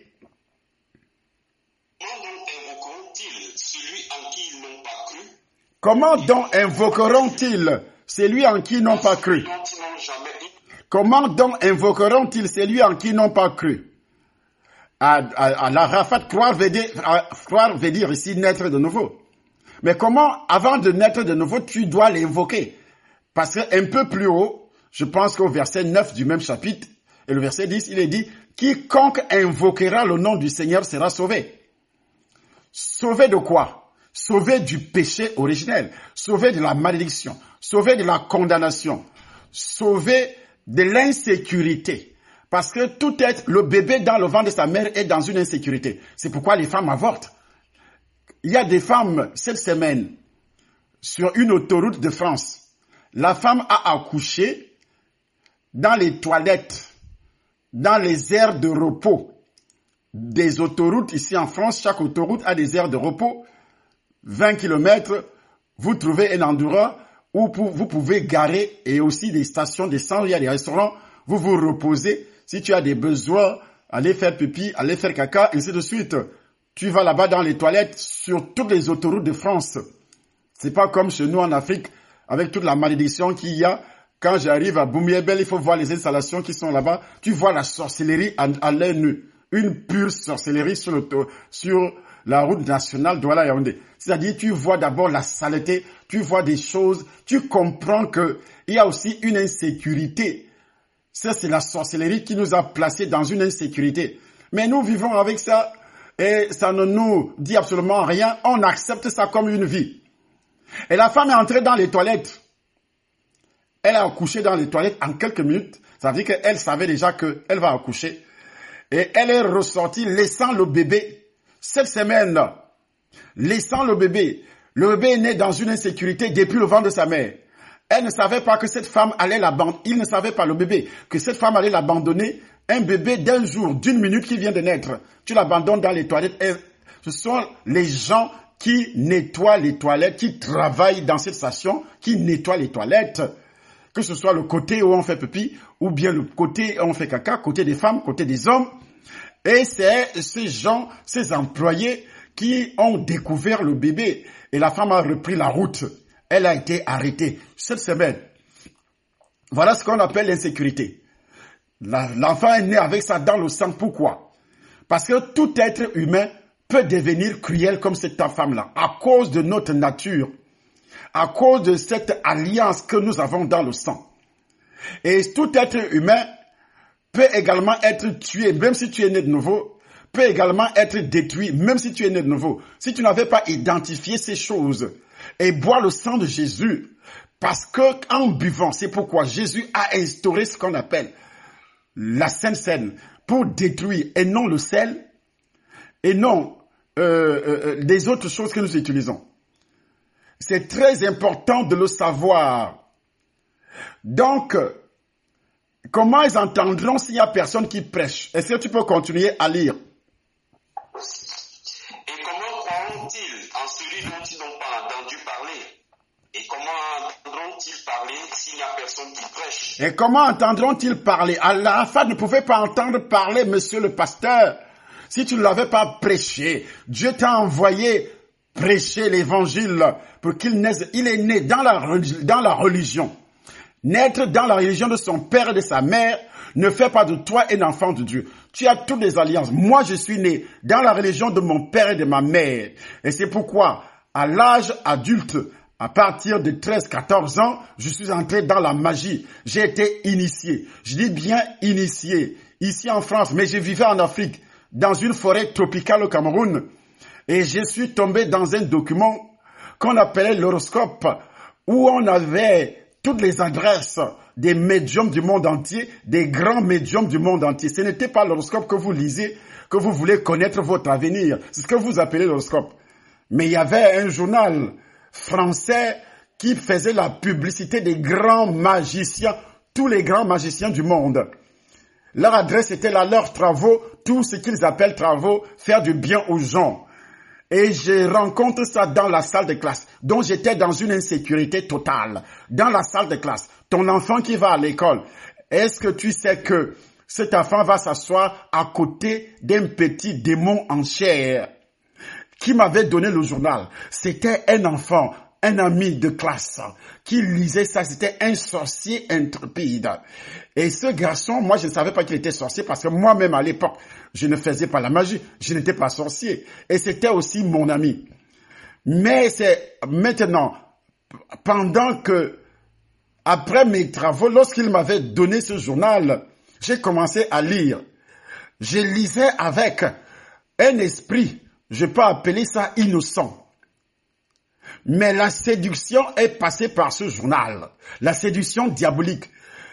comment donc invoqueront-ils celui en qui ils n'ont pas cru? Comment donc invoqueront-ils celui en qui ils n'ont pas cru? À la Rafat, croire veut dire ici naître de nouveau. Mais comment, avant de naître de nouveau, tu dois l'invoquer? Parce qu'un peu plus haut, je pense qu'au verset 9 du même chapitre, et le verset 10, il est dit, quiconque invoquera le nom du Seigneur sera sauvé. Sauvé de quoi? Sauvé du péché originel, sauvé de la malédiction, sauvé de la condamnation, sauvé de l'insécurité. Parce que tout être, le bébé dans le ventre de sa mère est dans une insécurité. C'est pourquoi les femmes avortent. Il y a des femmes, cette semaine, sur une autoroute de France, la femme a accouché dans les toilettes, dans les aires de repos des autoroutes. Ici en France, chaque autoroute a des aires de repos. 20 km, vous trouvez un endroit où vous pouvez garer et aussi des stations d'essence, il y a des restaurants, vous vous reposez. Si tu as des besoins, aller faire pipi, aller faire caca, et ainsi de suite. Tu vas là-bas dans les toilettes sur toutes les autoroutes de France. C'est pas comme chez nous en Afrique, avec toute la malédiction qu'il y a. Quand j'arrive à Boumiébel, il faut voir les installations qui sont là-bas. Tu vois la sorcellerie à l'œil nu. Une pure sorcellerie sur la route nationale Douala-Yaoundé. C'est-à-dire, tu vois d'abord la saleté, tu vois des choses, tu comprends que il y a aussi une insécurité. Ça, c'est la sorcellerie qui nous a placés dans une insécurité. Mais nous vivons avec ça et ça ne nous dit absolument rien. On accepte ça comme une vie. Et la femme est entrée dans les toilettes. Elle a accouché dans les toilettes en quelques minutes. Ça veut dire qu'elle savait déjà qu'elle va accoucher. Et elle est ressortie laissant le bébé. Cette semaine, laissant le bébé. Le bébé est né dans une insécurité depuis le ventre de sa mère. Elle ne savait pas que cette femme allait l'abandonner. Il ne savait pas, le bébé, que cette femme allait l'abandonner. Un bébé d'un jour, d'une minute qui vient de naître. Tu l'abandonnes dans les toilettes. Et ce sont les gens qui nettoient les toilettes, qui travaillent dans cette station, qui nettoient les toilettes. Que ce soit le côté où on fait pipi, ou bien le côté où on fait caca, côté des femmes, côté des hommes. Et c'est ces gens, ces employés qui ont découvert le bébé. Et la femme a repris la route. Elle a été arrêtée cette semaine. Voilà ce qu'on appelle l'insécurité. L'enfant est né avec ça dans le sang. Pourquoi? Parce que tout être humain peut devenir cruel comme cette femme-là, à cause de notre nature, à cause de cette alliance que nous avons dans le sang. Et tout être humain peut également être tué, même si tu es né de nouveau, peut également être détruit, même si tu es né de nouveau. Si tu n'avais pas identifié ces choses et boire le sang de Jésus, parce que en buvant, c'est pourquoi Jésus a instauré ce qu'on appelle la Sainte Seine pour détruire, et non le sel, et non des autres choses que nous utilisons. C'est très important de le savoir. Donc, comment ils entendront s'il n'y a personne qui prêche? Est-ce que tu peux continuer à lire? Et comment croiront-ils en celui dont ils n'ont pas entendu parler? Et comment entendront-ils parler s'il n'y a personne qui prêche? Et comment entendront-ils parler? Al-Arafat ne pouvait pas entendre parler, monsieur le pasteur, si tu ne l'avais pas prêché. Dieu t'a envoyé prêcher l'évangile pour qu'il naisse. Il est né dans la religion. Naître dans la religion de son père et de sa mère ne fait pas de toi un enfant de Dieu. Tu as toutes les alliances. Moi, je suis né dans la religion de mon père et de ma mère. Et c'est pourquoi, à l'âge adulte, à partir de 13-14 ans, je suis entré dans la magie. J'ai été initié. Je dis bien initié. Ici en France, mais je vivais en Afrique, dans une forêt tropicale au Cameroun. Et je suis tombé dans un document qu'on appelait l'horoscope, où on avait toutes les adresses des médiums du monde entier, des grands médiums du monde entier. Ce n'était pas l'horoscope que vous lisez, que vous voulez connaître votre avenir. C'est ce que vous appelez l'horoscope. Mais il y avait un journal français qui faisait la publicité des grands magiciens, tous les grands magiciens du monde. Leur adresse était là, leurs travaux, tout ce qu'ils appellent travaux, faire du bien aux gens. Et je rencontre ça dans la salle de classe, dont j'étais dans une insécurité totale. Dans la salle de classe, ton enfant qui va à l'école, est-ce que tu sais que cet enfant va s'asseoir à côté d'un petit démon en chair qui m'avait donné le journal? C'était un enfant, un ami de classe qui lisait ça. C'était un sorcier intrépide. Et ce garçon, moi je ne savais pas qu'il était sorcier parce que moi-même à l'époque, je ne faisais pas la magie, je n'étais pas sorcier. Et c'était aussi mon ami. Mais c'est maintenant, pendant que, après mes travaux, lorsqu'il m'avait donné ce journal, j'ai commencé à lire. Je lisais avec un esprit, je peux appeler ça innocent. Mais la séduction est passée par ce journal. La séduction diabolique.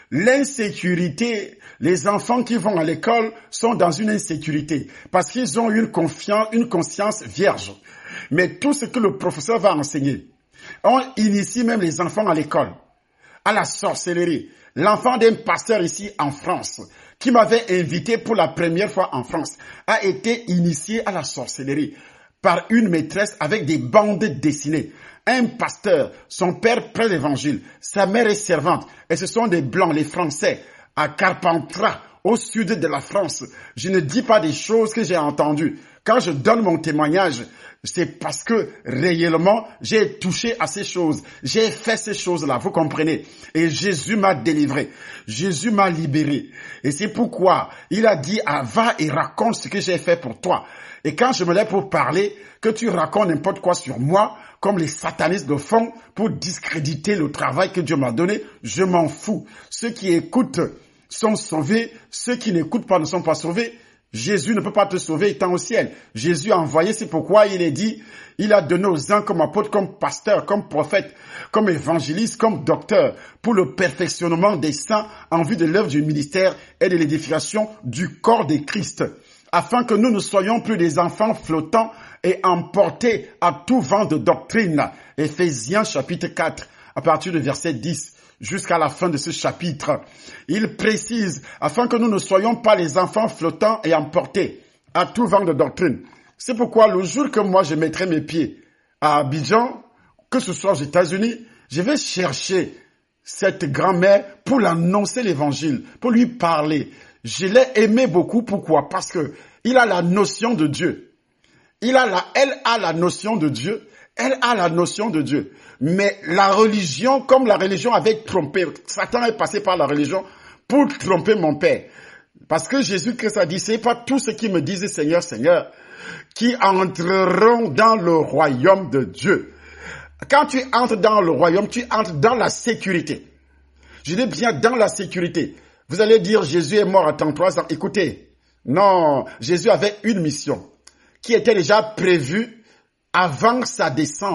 L'insécurité, les enfants qui vont à l'école sont dans une insécurité parce qu'ils ont une conscience vierge. Mais tout ce que le professeur va enseigner, on initie même les enfants à l'école, à la sorcellerie. L'enfant d'un pasteur ici en France, qui m'avait invité pour la première fois en France, a été initié à la sorcellerie par une maîtresse avec des bandes dessinées. Un pasteur, son père prêche l'évangile, sa mère est servante, et ce sont des blancs, les Français, à Carpentras, au sud de la France. Je ne dis pas des choses que j'ai entendues. Quand je donne mon témoignage, c'est parce que réellement, j'ai touché à ces choses. J'ai fait ces choses-là, vous comprenez. Et Jésus m'a délivré. Jésus m'a libéré. Et c'est pourquoi il a dit, va et raconte ce que j'ai fait pour toi. Et quand je me lève pour parler, que tu racontes n'importe quoi sur moi, comme les satanistes le font, pour discréditer le travail que Dieu m'a donné, je m'en fous. Ceux qui écoutent sont sauvés, ceux qui n'écoutent pas ne sont pas sauvés. Jésus ne peut pas te sauver étant au ciel. Jésus a envoyé, c'est pourquoi il est dit, il a donné aux uns comme apôtres, comme pasteurs, comme prophètes, comme évangélistes, comme docteurs, pour le perfectionnement des saints en vue de l'œuvre du ministère et de l'édification du corps de Christ, afin que nous ne soyons plus des enfants flottants et emportés à tout vent de doctrine. Éphésiens chapitre 4, à partir du verset 10. Jusqu'à la fin de ce chapitre, il précise, afin que nous ne soyons pas les enfants flottants et emportés à tout vent de doctrine. C'est pourquoi le jour que moi je mettrai mes pieds à Abidjan, que ce soit aux États-Unis, je vais chercher cette grand-mère pour l'annoncer l'évangile, pour lui parler. Je l'ai aimé beaucoup, pourquoi? Parce que il a la notion de Dieu. Elle a la notion de Dieu. Elle a la notion de Dieu. Mais la religion, comme la religion avait trompé, Satan est passé par la religion pour tromper mon père. Parce que Jésus-Christ a dit, c'est pas tous ceux qui me disent Seigneur, Seigneur, qui entreront dans le royaume de Dieu. Quand tu entres dans le royaume, tu entres dans la sécurité. Je dis bien dans la sécurité. Vous allez dire, Jésus est mort à 33 ans. Écoutez, non, Jésus avait une mission qui était déjà prévue avant sa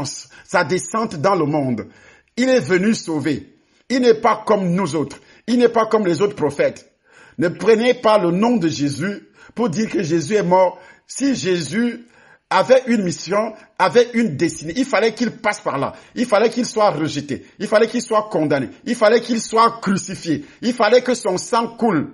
descente dans le monde. Il est venu sauver. Il n'est pas comme nous autres. Il n'est pas comme les autres prophètes. Ne prenez pas le nom de Jésus pour dire que Jésus est mort. Si Jésus avait une mission, avait une destinée, il fallait qu'il passe par là. Il fallait qu'il soit rejeté. Il fallait qu'il soit condamné. Il fallait qu'il soit crucifié. Il fallait que son sang coule.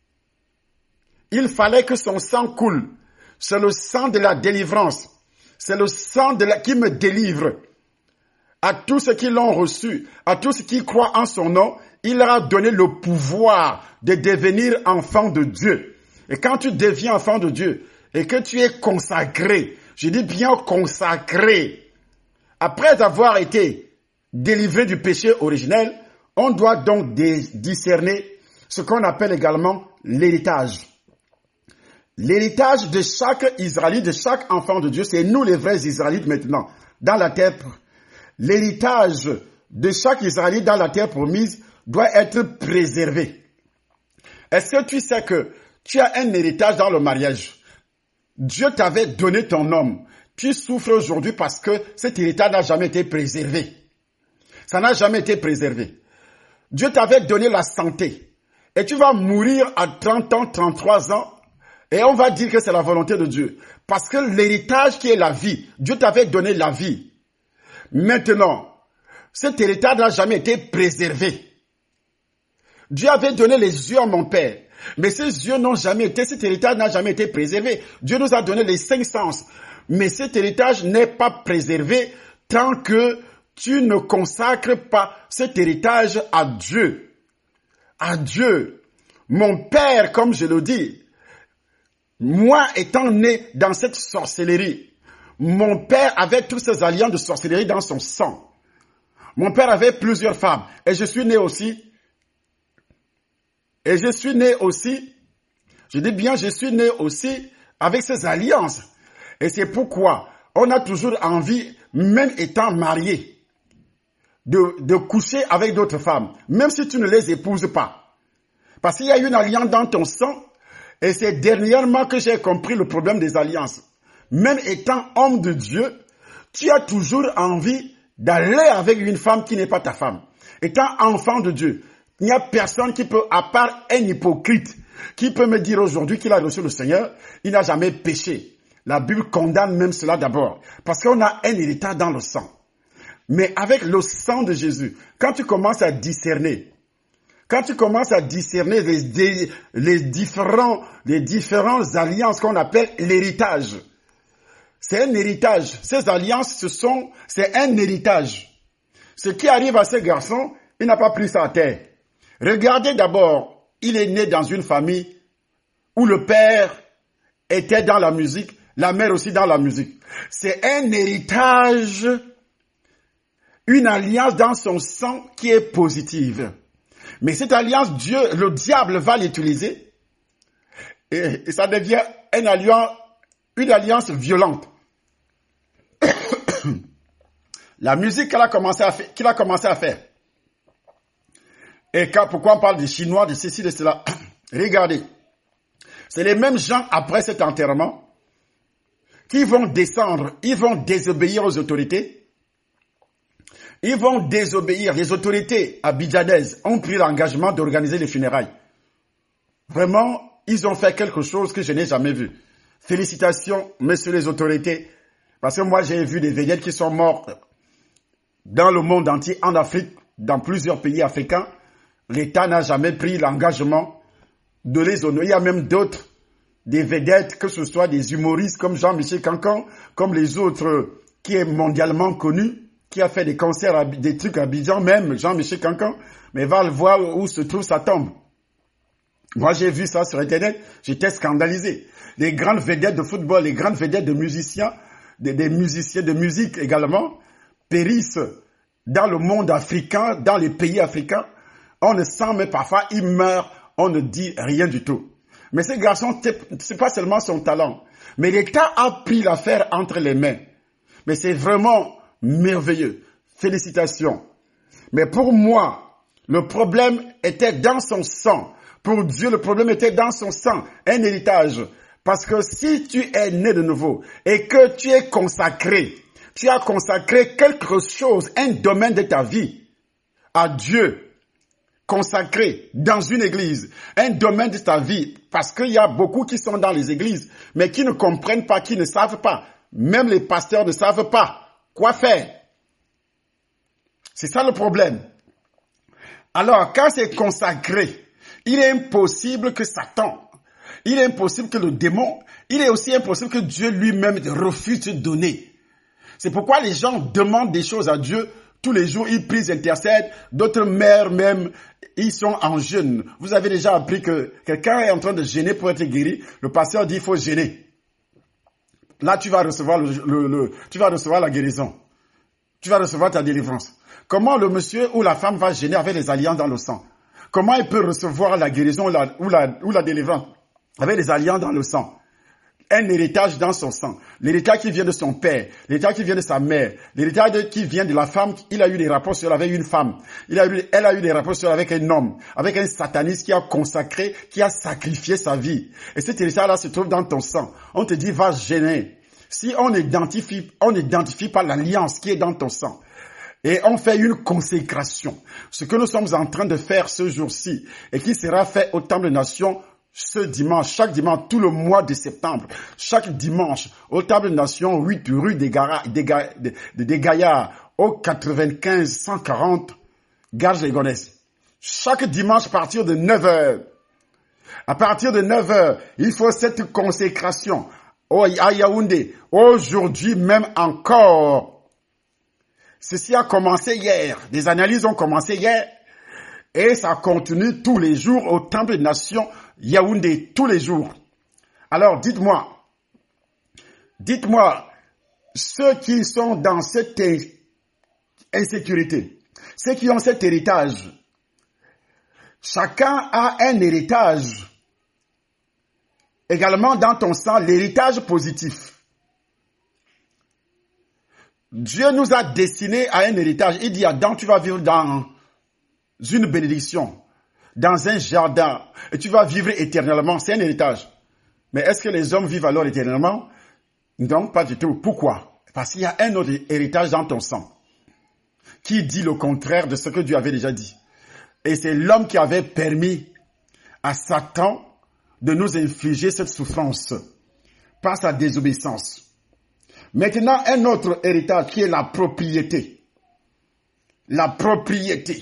Il fallait que son sang coule. C'est le sang de la délivrance. C'est le sang qui me délivre. À tous ceux qui l'ont reçu, à tous ceux qui croient en son nom, il leur a donné le pouvoir de devenir enfant de Dieu. Et quand tu deviens enfant de Dieu et que tu es consacré, je dis bien consacré, après avoir été délivré du péché originel, on doit donc discerner ce qu'on appelle également l'héritage. L'héritage de chaque Israélite, de chaque enfant de Dieu, c'est nous les vrais Israélites maintenant, dans la terre. L'héritage de chaque Israélite dans la terre promise doit être préservé. Est-ce que tu sais que tu as un héritage dans le mariage? Dieu t'avait donné ton homme. Tu souffres aujourd'hui parce que cet héritage n'a jamais été préservé. Ça n'a jamais été préservé. Dieu t'avait donné la santé. Et tu vas mourir à 30 ans, 33 ans. Et on va dire que c'est la volonté de Dieu. Parce que l'héritage qui est la vie, Dieu t'avait donné la vie. Maintenant, cet héritage n'a jamais été préservé. Dieu avait donné les yeux à mon père. Mais ces yeux n'ont jamais été, cet héritage n'a jamais été préservé. Dieu nous a donné les 5 sens. Mais cet héritage n'est pas préservé tant que tu ne consacres pas cet héritage à Dieu. À Dieu. Mon père, comme je le dis, moi étant né dans cette sorcellerie, mon père avait toutes ces alliances de sorcellerie dans son sang. Mon père avait plusieurs femmes. Et je suis né aussi. Je dis bien, je suis né aussi avec ces alliances. Et c'est pourquoi on a toujours envie, même étant marié, de coucher avec d'autres femmes, même si tu ne les épouses pas. Parce qu'il y a une alliance dans ton sang, et c'est dernièrement que j'ai compris le problème des alliances. Même étant homme de Dieu, tu as toujours envie d'aller avec une femme qui n'est pas ta femme. Étant enfant de Dieu, il n'y a personne qui peut, à part un hypocrite, qui peut me dire aujourd'hui qu'il a reçu le Seigneur, il n'a jamais péché. La Bible condamne même cela d'abord, parce qu'on a un héritage dans le sang. Mais avec le sang de Jésus, quand tu commences à discerner les différentes alliances qu'on appelle l'héritage, c'est un héritage. Ces alliances, c'est un héritage. Ce qui arrive à ce garçon, il n'a pas pris ça à terre. Regardez d'abord, il est né dans une famille où le père était dans la musique, la mère aussi dans la musique. C'est un héritage, une alliance dans son sang qui est positive. Mais cette alliance, le diable va l'utiliser et ça devient une alliance violente. La musique qu'il a commencé à faire. Et pourquoi on parle des Chinois, de ceci, de cela? Regardez. C'est les mêmes gens après cet enterrement qui vont descendre, ils vont désobéir aux autorités. Ils vont désobéir. Les autorités abidjanaises ont pris l'engagement d'organiser les funérailles. Vraiment, ils ont fait quelque chose que je n'ai jamais vu. Félicitations, messieurs les autorités. Parce que moi, j'ai vu des vedettes qui sont mortes dans le monde entier, en Afrique, dans plusieurs pays africains. L'État n'a jamais pris l'engagement de les honorer. Il y a même d'autres, des vedettes, que ce soit des humoristes comme Jean-Michel Cancan, comme les autres, qui est mondialement connu, qui a fait des concerts, des trucs à Abidjan, même Jean-Michel Cancan, mais va le voir où se trouve sa tombe. Moi, j'ai vu ça sur Internet, j'étais scandalisé. Les grandes vedettes de football, les grandes vedettes de musiciens, des musiciens de musique également, périssent dans le monde africain, dans les pays africains. On ne sent, mais parfois, ils meurent, on ne dit rien du tout. Mais ce garçon, c'est pas seulement son talent, mais l'État a pris l'affaire entre les mains. Mais c'est vraiment merveilleux. Félicitations. Mais pour moi, le problème était dans son sang. Pour Dieu, le problème était dans son sang, un héritage. Parce que si tu es né de nouveau et que tu es consacré, tu as consacré quelque chose, un domaine de ta vie à Dieu, consacré dans une église, un domaine de ta vie, parce qu'il y a beaucoup qui sont dans les églises, mais qui ne comprennent pas, qui ne savent pas. Même les pasteurs ne savent pas quoi faire. C'est ça le problème. Alors, quand c'est consacré, il est impossible que Satan, il est impossible que le démon, il est aussi impossible que Dieu lui-même refuse de donner. C'est pourquoi les gens demandent des choses à Dieu. Tous les jours, ils prient, intercèdent. D'autres mères même, ils sont en jeûne. Vous avez déjà appris que quelqu'un est en train de jeûner pour être guéri. Le pasteur dit, il faut jeûner. Là, tu vas recevoir tu vas recevoir la guérison. Tu vas recevoir ta délivrance. Comment le monsieur ou la femme va jeûner avec les alliances dans le sang? Comment il peut recevoir la guérison ou la délivrance avec les alliances dans le sang? Un héritage dans son sang. L'héritage qui vient de son père, l'héritage qui vient de sa mère, l'héritage qui vient de la femme. Il a eu des rapports sexuels avec une femme. Elle a eu des rapports sexuels avec un homme, avec un sataniste qui a consacré, qui a sacrifié sa vie. Et cet héritage-là se trouve dans ton sang. On te dit, va jeûner. Si on n'identifie pas l'alliance qui est dans ton sang, et on fait une consécration, ce que nous sommes en train de faire ce jour-ci, et qui sera fait au Temple des Nations ce dimanche, chaque dimanche, tout le mois de septembre, chaque dimanche, au Temple des Nations, 8 rue des Gaillards, au 95 140, Garges-les-Gonesse. Chaque dimanche, à partir de 9h, À partir de 9h, il faut cette consécration. À Yaoundé, aujourd'hui même encore. Ceci a commencé hier. Des analyses ont commencé hier. Et ça continue tous les jours au Temple des Nations Yaoundé, tous les jours. Alors dites-moi, ceux qui sont dans cette insécurité, ceux qui ont cet héritage, chacun a un héritage. Également dans ton sang, l'héritage positif. Dieu nous a destinés à un héritage. Il dit à Adam, tu vas vivre dans une bénédiction, dans un jardin, et tu vas vivre éternellement. C'est un héritage. Mais est-ce que les hommes vivent alors éternellement? Non, pas du tout. Pourquoi? Parce qu'il y a un autre héritage dans ton sang qui dit le contraire de ce que Dieu avait déjà dit. Et c'est l'homme qui avait permis à Satan de nous infliger cette souffrance par sa désobéissance. Maintenant, un autre héritage qui est la propriété. La propriété.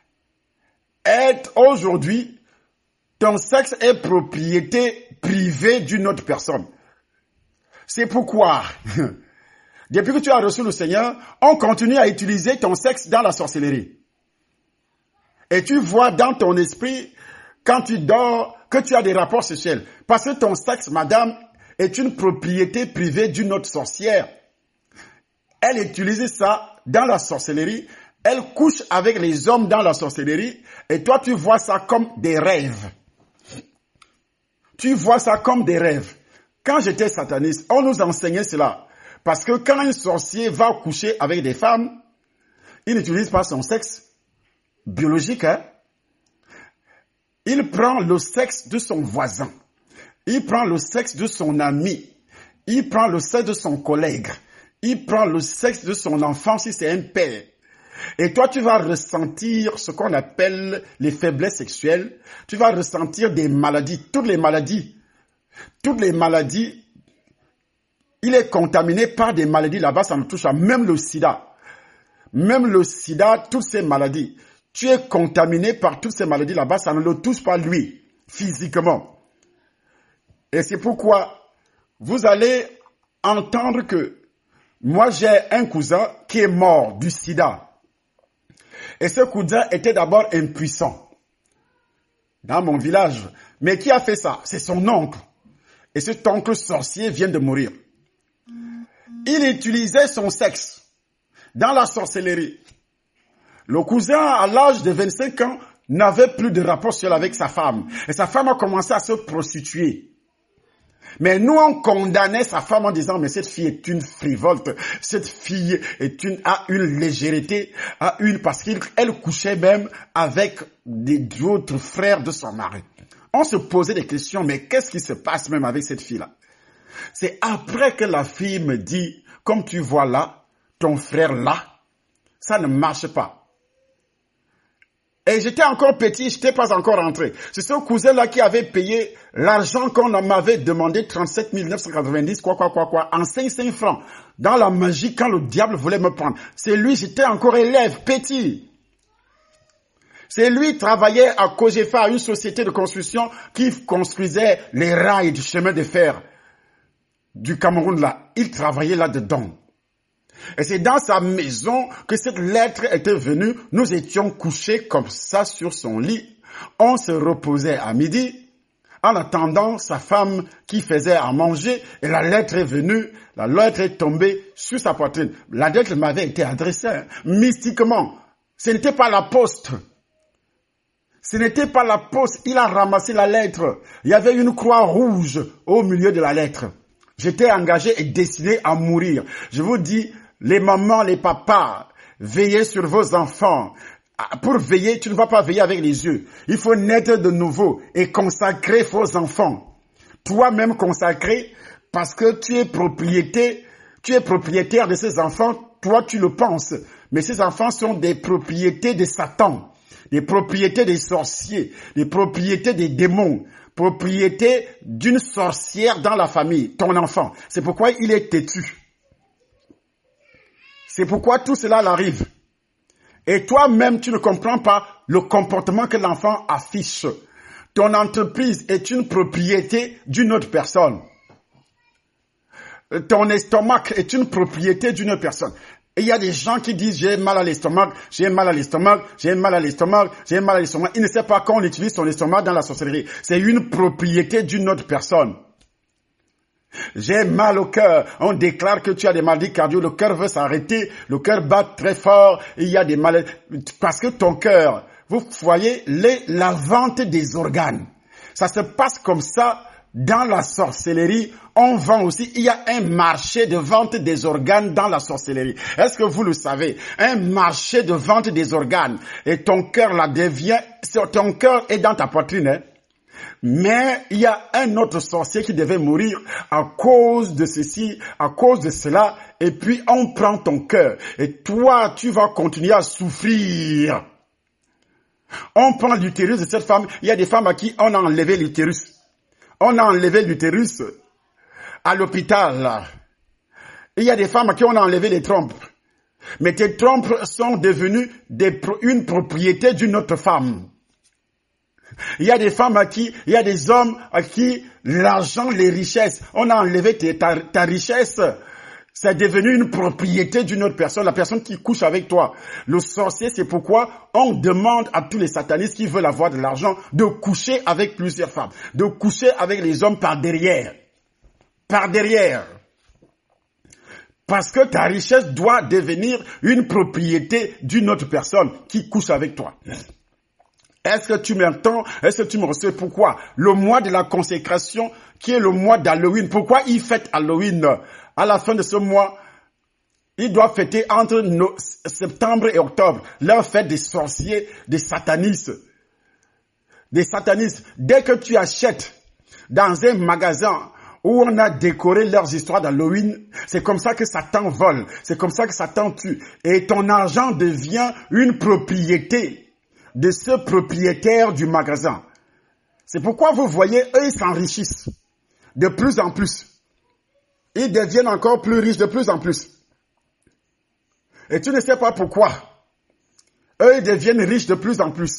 Aujourd'hui, ton sexe est propriété privée d'une autre personne. C'est pourquoi, depuis que tu as reçu le Seigneur, on continue à utiliser ton sexe dans la sorcellerie. Et tu vois dans ton esprit, quand tu dors, que tu as des rapports sexuels. Parce que ton sexe, madame, est une propriété privée d'une autre sorcière. Elle utilise ça dans la sorcellerie. Elle couche avec les hommes dans la sorcellerie. Et toi, tu vois ça comme des rêves. Tu vois ça comme des rêves. Quand j'étais sataniste, on nous enseignait cela. Parce que quand un sorcier va coucher avec des femmes, il n'utilise pas son sexe biologique, hein. Il prend le sexe de son voisin. Il prend le sexe de son ami. Il prend le sexe de son collègue. Il prend le sexe de son enfant si c'est un père. Et toi, tu vas ressentir ce qu'on appelle les faiblesses sexuelles. Tu vas ressentir des maladies. Toutes les maladies, il est contaminé par des maladies là-bas, ça nous touche à même le sida. Même le sida, toutes ces maladies. Tu es contaminé par toutes ces maladies là-bas, ça ne le touche pas lui, physiquement. Et c'est pourquoi vous allez entendre que moi j'ai un cousin qui est mort du sida. Et ce cousin était d'abord impuissant dans mon village. Mais qui a fait ça? C'est son oncle. Et cet oncle sorcier vient de mourir. Il utilisait son sexe dans la sorcellerie. Le cousin, à l'âge de 25 ans, n'avait plus de rapport sexuel avec sa femme. Et sa femme a commencé à se prostituer. Mais nous, on condamnait sa femme en disant, mais cette fille est une frivolte. Cette fille a une légèreté, parce qu'elle couchait même avec d'autres frères de son mari. On se posait des questions, mais qu'est-ce qui se passe même avec cette fille-là? C'est après que la fille me dit, comme tu vois là, ton frère là, ça ne marche pas. Et j'étais encore petit, je n'étais pas encore rentré. C'est ce cousin-là qui avait payé l'argent qu'on m'avait demandé, 37 990, en 5 francs, dans la magie quand le diable voulait me prendre. C'est lui, j'étais encore élève, petit. C'est lui qui travaillait à Cogefa, une société de construction qui construisait les rails du chemin de fer du Cameroun là. Il travaillait là-dedans. Et c'est dans sa maison que cette lettre était venue. Nous étions couchés comme ça sur son lit. On se reposait à midi en attendant sa femme qui faisait à manger. Et la lettre est venue. La lettre est tombée sur sa poitrine. La lettre m'avait été adressée mystiquement. Ce n'était pas la poste. Ce n'était pas la poste. Il a ramassé la lettre. Il y avait une croix rouge au milieu de la lettre. J'étais engagé et décidé à mourir. Je vous dis, les mamans, les papas, veillez sur vos enfants. Pour veiller, tu ne vas pas veiller avec les yeux. Il faut naître de nouveau et consacrer vos enfants. Toi-même consacré, parce que tu es propriétaire de ces enfants, toi tu le penses. Mais ces enfants sont des propriétés de Satan, des propriétés des sorciers, des propriétés des démons, propriétés d'une sorcière dans la famille, ton enfant. C'est pourquoi il est têtu. C'est pourquoi tout cela l'arrive. Et toi-même, tu ne comprends pas le comportement que l'enfant affiche. Ton entreprise est une propriété d'une autre personne. Ton estomac est une propriété d'une autre personne. Et il y a des gens qui disent j'ai mal à l'estomac, j'ai mal à l'estomac, j'ai mal à l'estomac, j'ai mal à l'estomac. Ils ne savent pas qu'on utilise son estomac dans la sorcellerie. C'est une propriété d'une autre personne. J'ai mal au cœur. On déclare que tu as des maladies cardio. Le cœur veut s'arrêter. Le cœur bat très fort. Il y a des maladies. Parce que ton cœur, vous voyez, la vente des organes. Ça se passe comme ça dans la sorcellerie. On vend aussi. Il y a un marché de vente des organes dans la sorcellerie. Est-ce que vous le savez? Un marché de vente des organes. Et ton cœur la devient. Ton cœur est dans ta poitrine, hein? Mais il y a un autre sorcier qui devait mourir à cause de ceci, à cause de cela, et puis on prend ton cœur. Et toi, tu vas continuer à souffrir. On prend l'utérus de cette femme. Il y a des femmes à qui on a enlevé l'utérus. On a enlevé l'utérus à l'hôpital. Il y a des femmes à qui on a enlevé les trompes. Mais tes trompes sont devenues une propriété d'une autre femme. Il y a des femmes il y a des hommes à qui l'argent, les richesses, on a enlevé ta richesse, c'est devenu une propriété d'une autre personne, la personne qui couche avec toi. Le sorcier, c'est pourquoi on demande à tous les satanistes qui veulent avoir de l'argent de coucher avec plusieurs femmes, de coucher avec les hommes par derrière. Par derrière. Parce que ta richesse doit devenir une propriété d'une autre personne qui couche avec toi. Est-ce que tu m'entends? Est-ce que tu me reçois? Pourquoi? Le mois de la consécration, qui est le mois d'Halloween. Pourquoi ils fêtent Halloween? À la fin de ce mois, ils doivent fêter entre septembre et octobre leur fête des sorciers, des satanistes. Des satanistes. Dès que tu achètes dans un magasin où on a décoré leurs histoires d'Halloween, c'est comme ça que Satan vole. C'est comme ça que Satan tue. Et ton argent devient une propriété de ce propriétaire du magasin. C'est pourquoi vous voyez, eux, ils s'enrichissent de plus en plus. Ils deviennent encore plus riches de plus en plus. Et tu ne sais pas pourquoi. Eux, ils deviennent riches de plus en plus.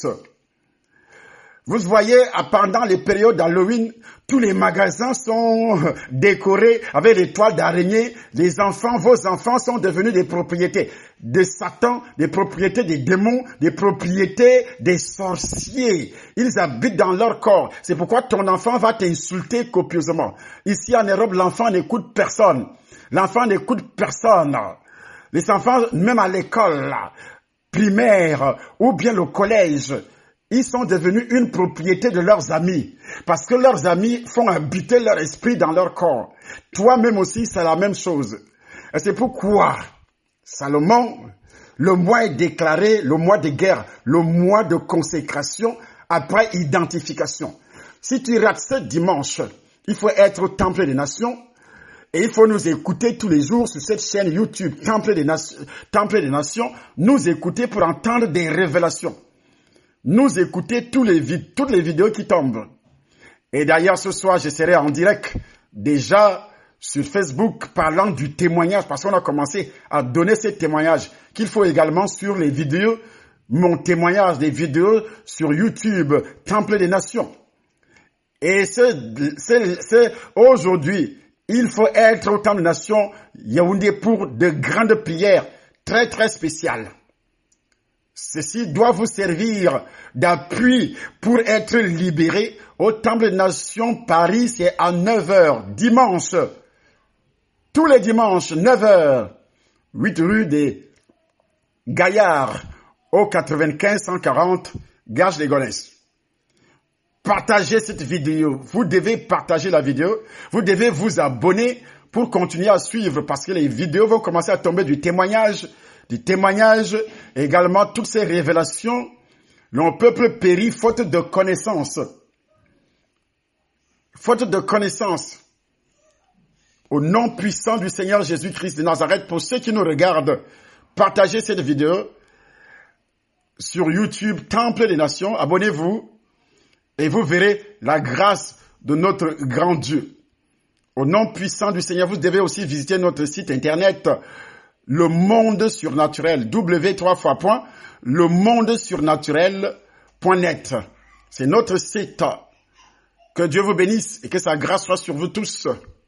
Vous voyez, pendant les périodes d'Halloween, tous les magasins sont décorés avec des toiles d'araignée. Les enfants, vos enfants sont devenus des propriétés de Satan, des propriétés des démons, des propriétés des sorciers. Ils habitent dans leur corps. C'est pourquoi ton enfant va t'insulter copieusement. Ici en Europe, l'enfant n'écoute personne. L'enfant n'écoute personne. Les enfants, même à l'école primaire ou bien le collège, ils sont devenus une propriété de leurs amis. Parce que leurs amis font habiter leur esprit dans leur corps. Toi-même aussi, c'est la même chose. Et c'est pourquoi Salomon, le mois est déclaré le mois de guerre, le mois de consécration après identification. Si tu rates ce dimanche, il faut être au Temple des Nations et il faut nous écouter tous les jours sur cette chaîne YouTube, Temple des Nations, nous écouter pour entendre des révélations. Nous écouter toutes les vidéos qui tombent. Et d'ailleurs, ce soir, je serai en direct déjà sur Facebook parlant du témoignage, parce qu'on a commencé à donner ces témoignages qu'il faut également sur les vidéos, mon témoignage des vidéos sur YouTube, Temple des Nations. Et c'est aujourd'hui, il faut être au Temple des Nations, Yaoundé, pour de grandes prières très très spéciales. Ceci doit vous servir d'appui pour être libéré. Au Temple des Nations, Paris, c'est à 9h, dimanche. Tous les dimanches, 9h, 8 rue des Gaillards, au 95 140, Garges-les-Gonesse. Partagez cette vidéo. Vous devez partager la vidéo. Vous devez vous abonner pour continuer à suivre, parce que les vidéos vont commencer à tomber du témoignage, également toutes ces révélations. Le peuple périt faute de connaissance. Faute de connaissance. Au nom puissant du Seigneur Jésus-Christ de Nazareth, pour ceux qui nous regardent, partagez cette vidéo sur YouTube, Temple des Nations. Abonnez-vous et vous verrez la grâce de notre grand Dieu. Au nom puissant du Seigneur, vous devez aussi visiter notre site internet, Le Monde Surnaturel, w3fois.lemondesurnaturel.net. C'est notre site. Que Dieu vous bénisse et que sa grâce soit sur vous tous.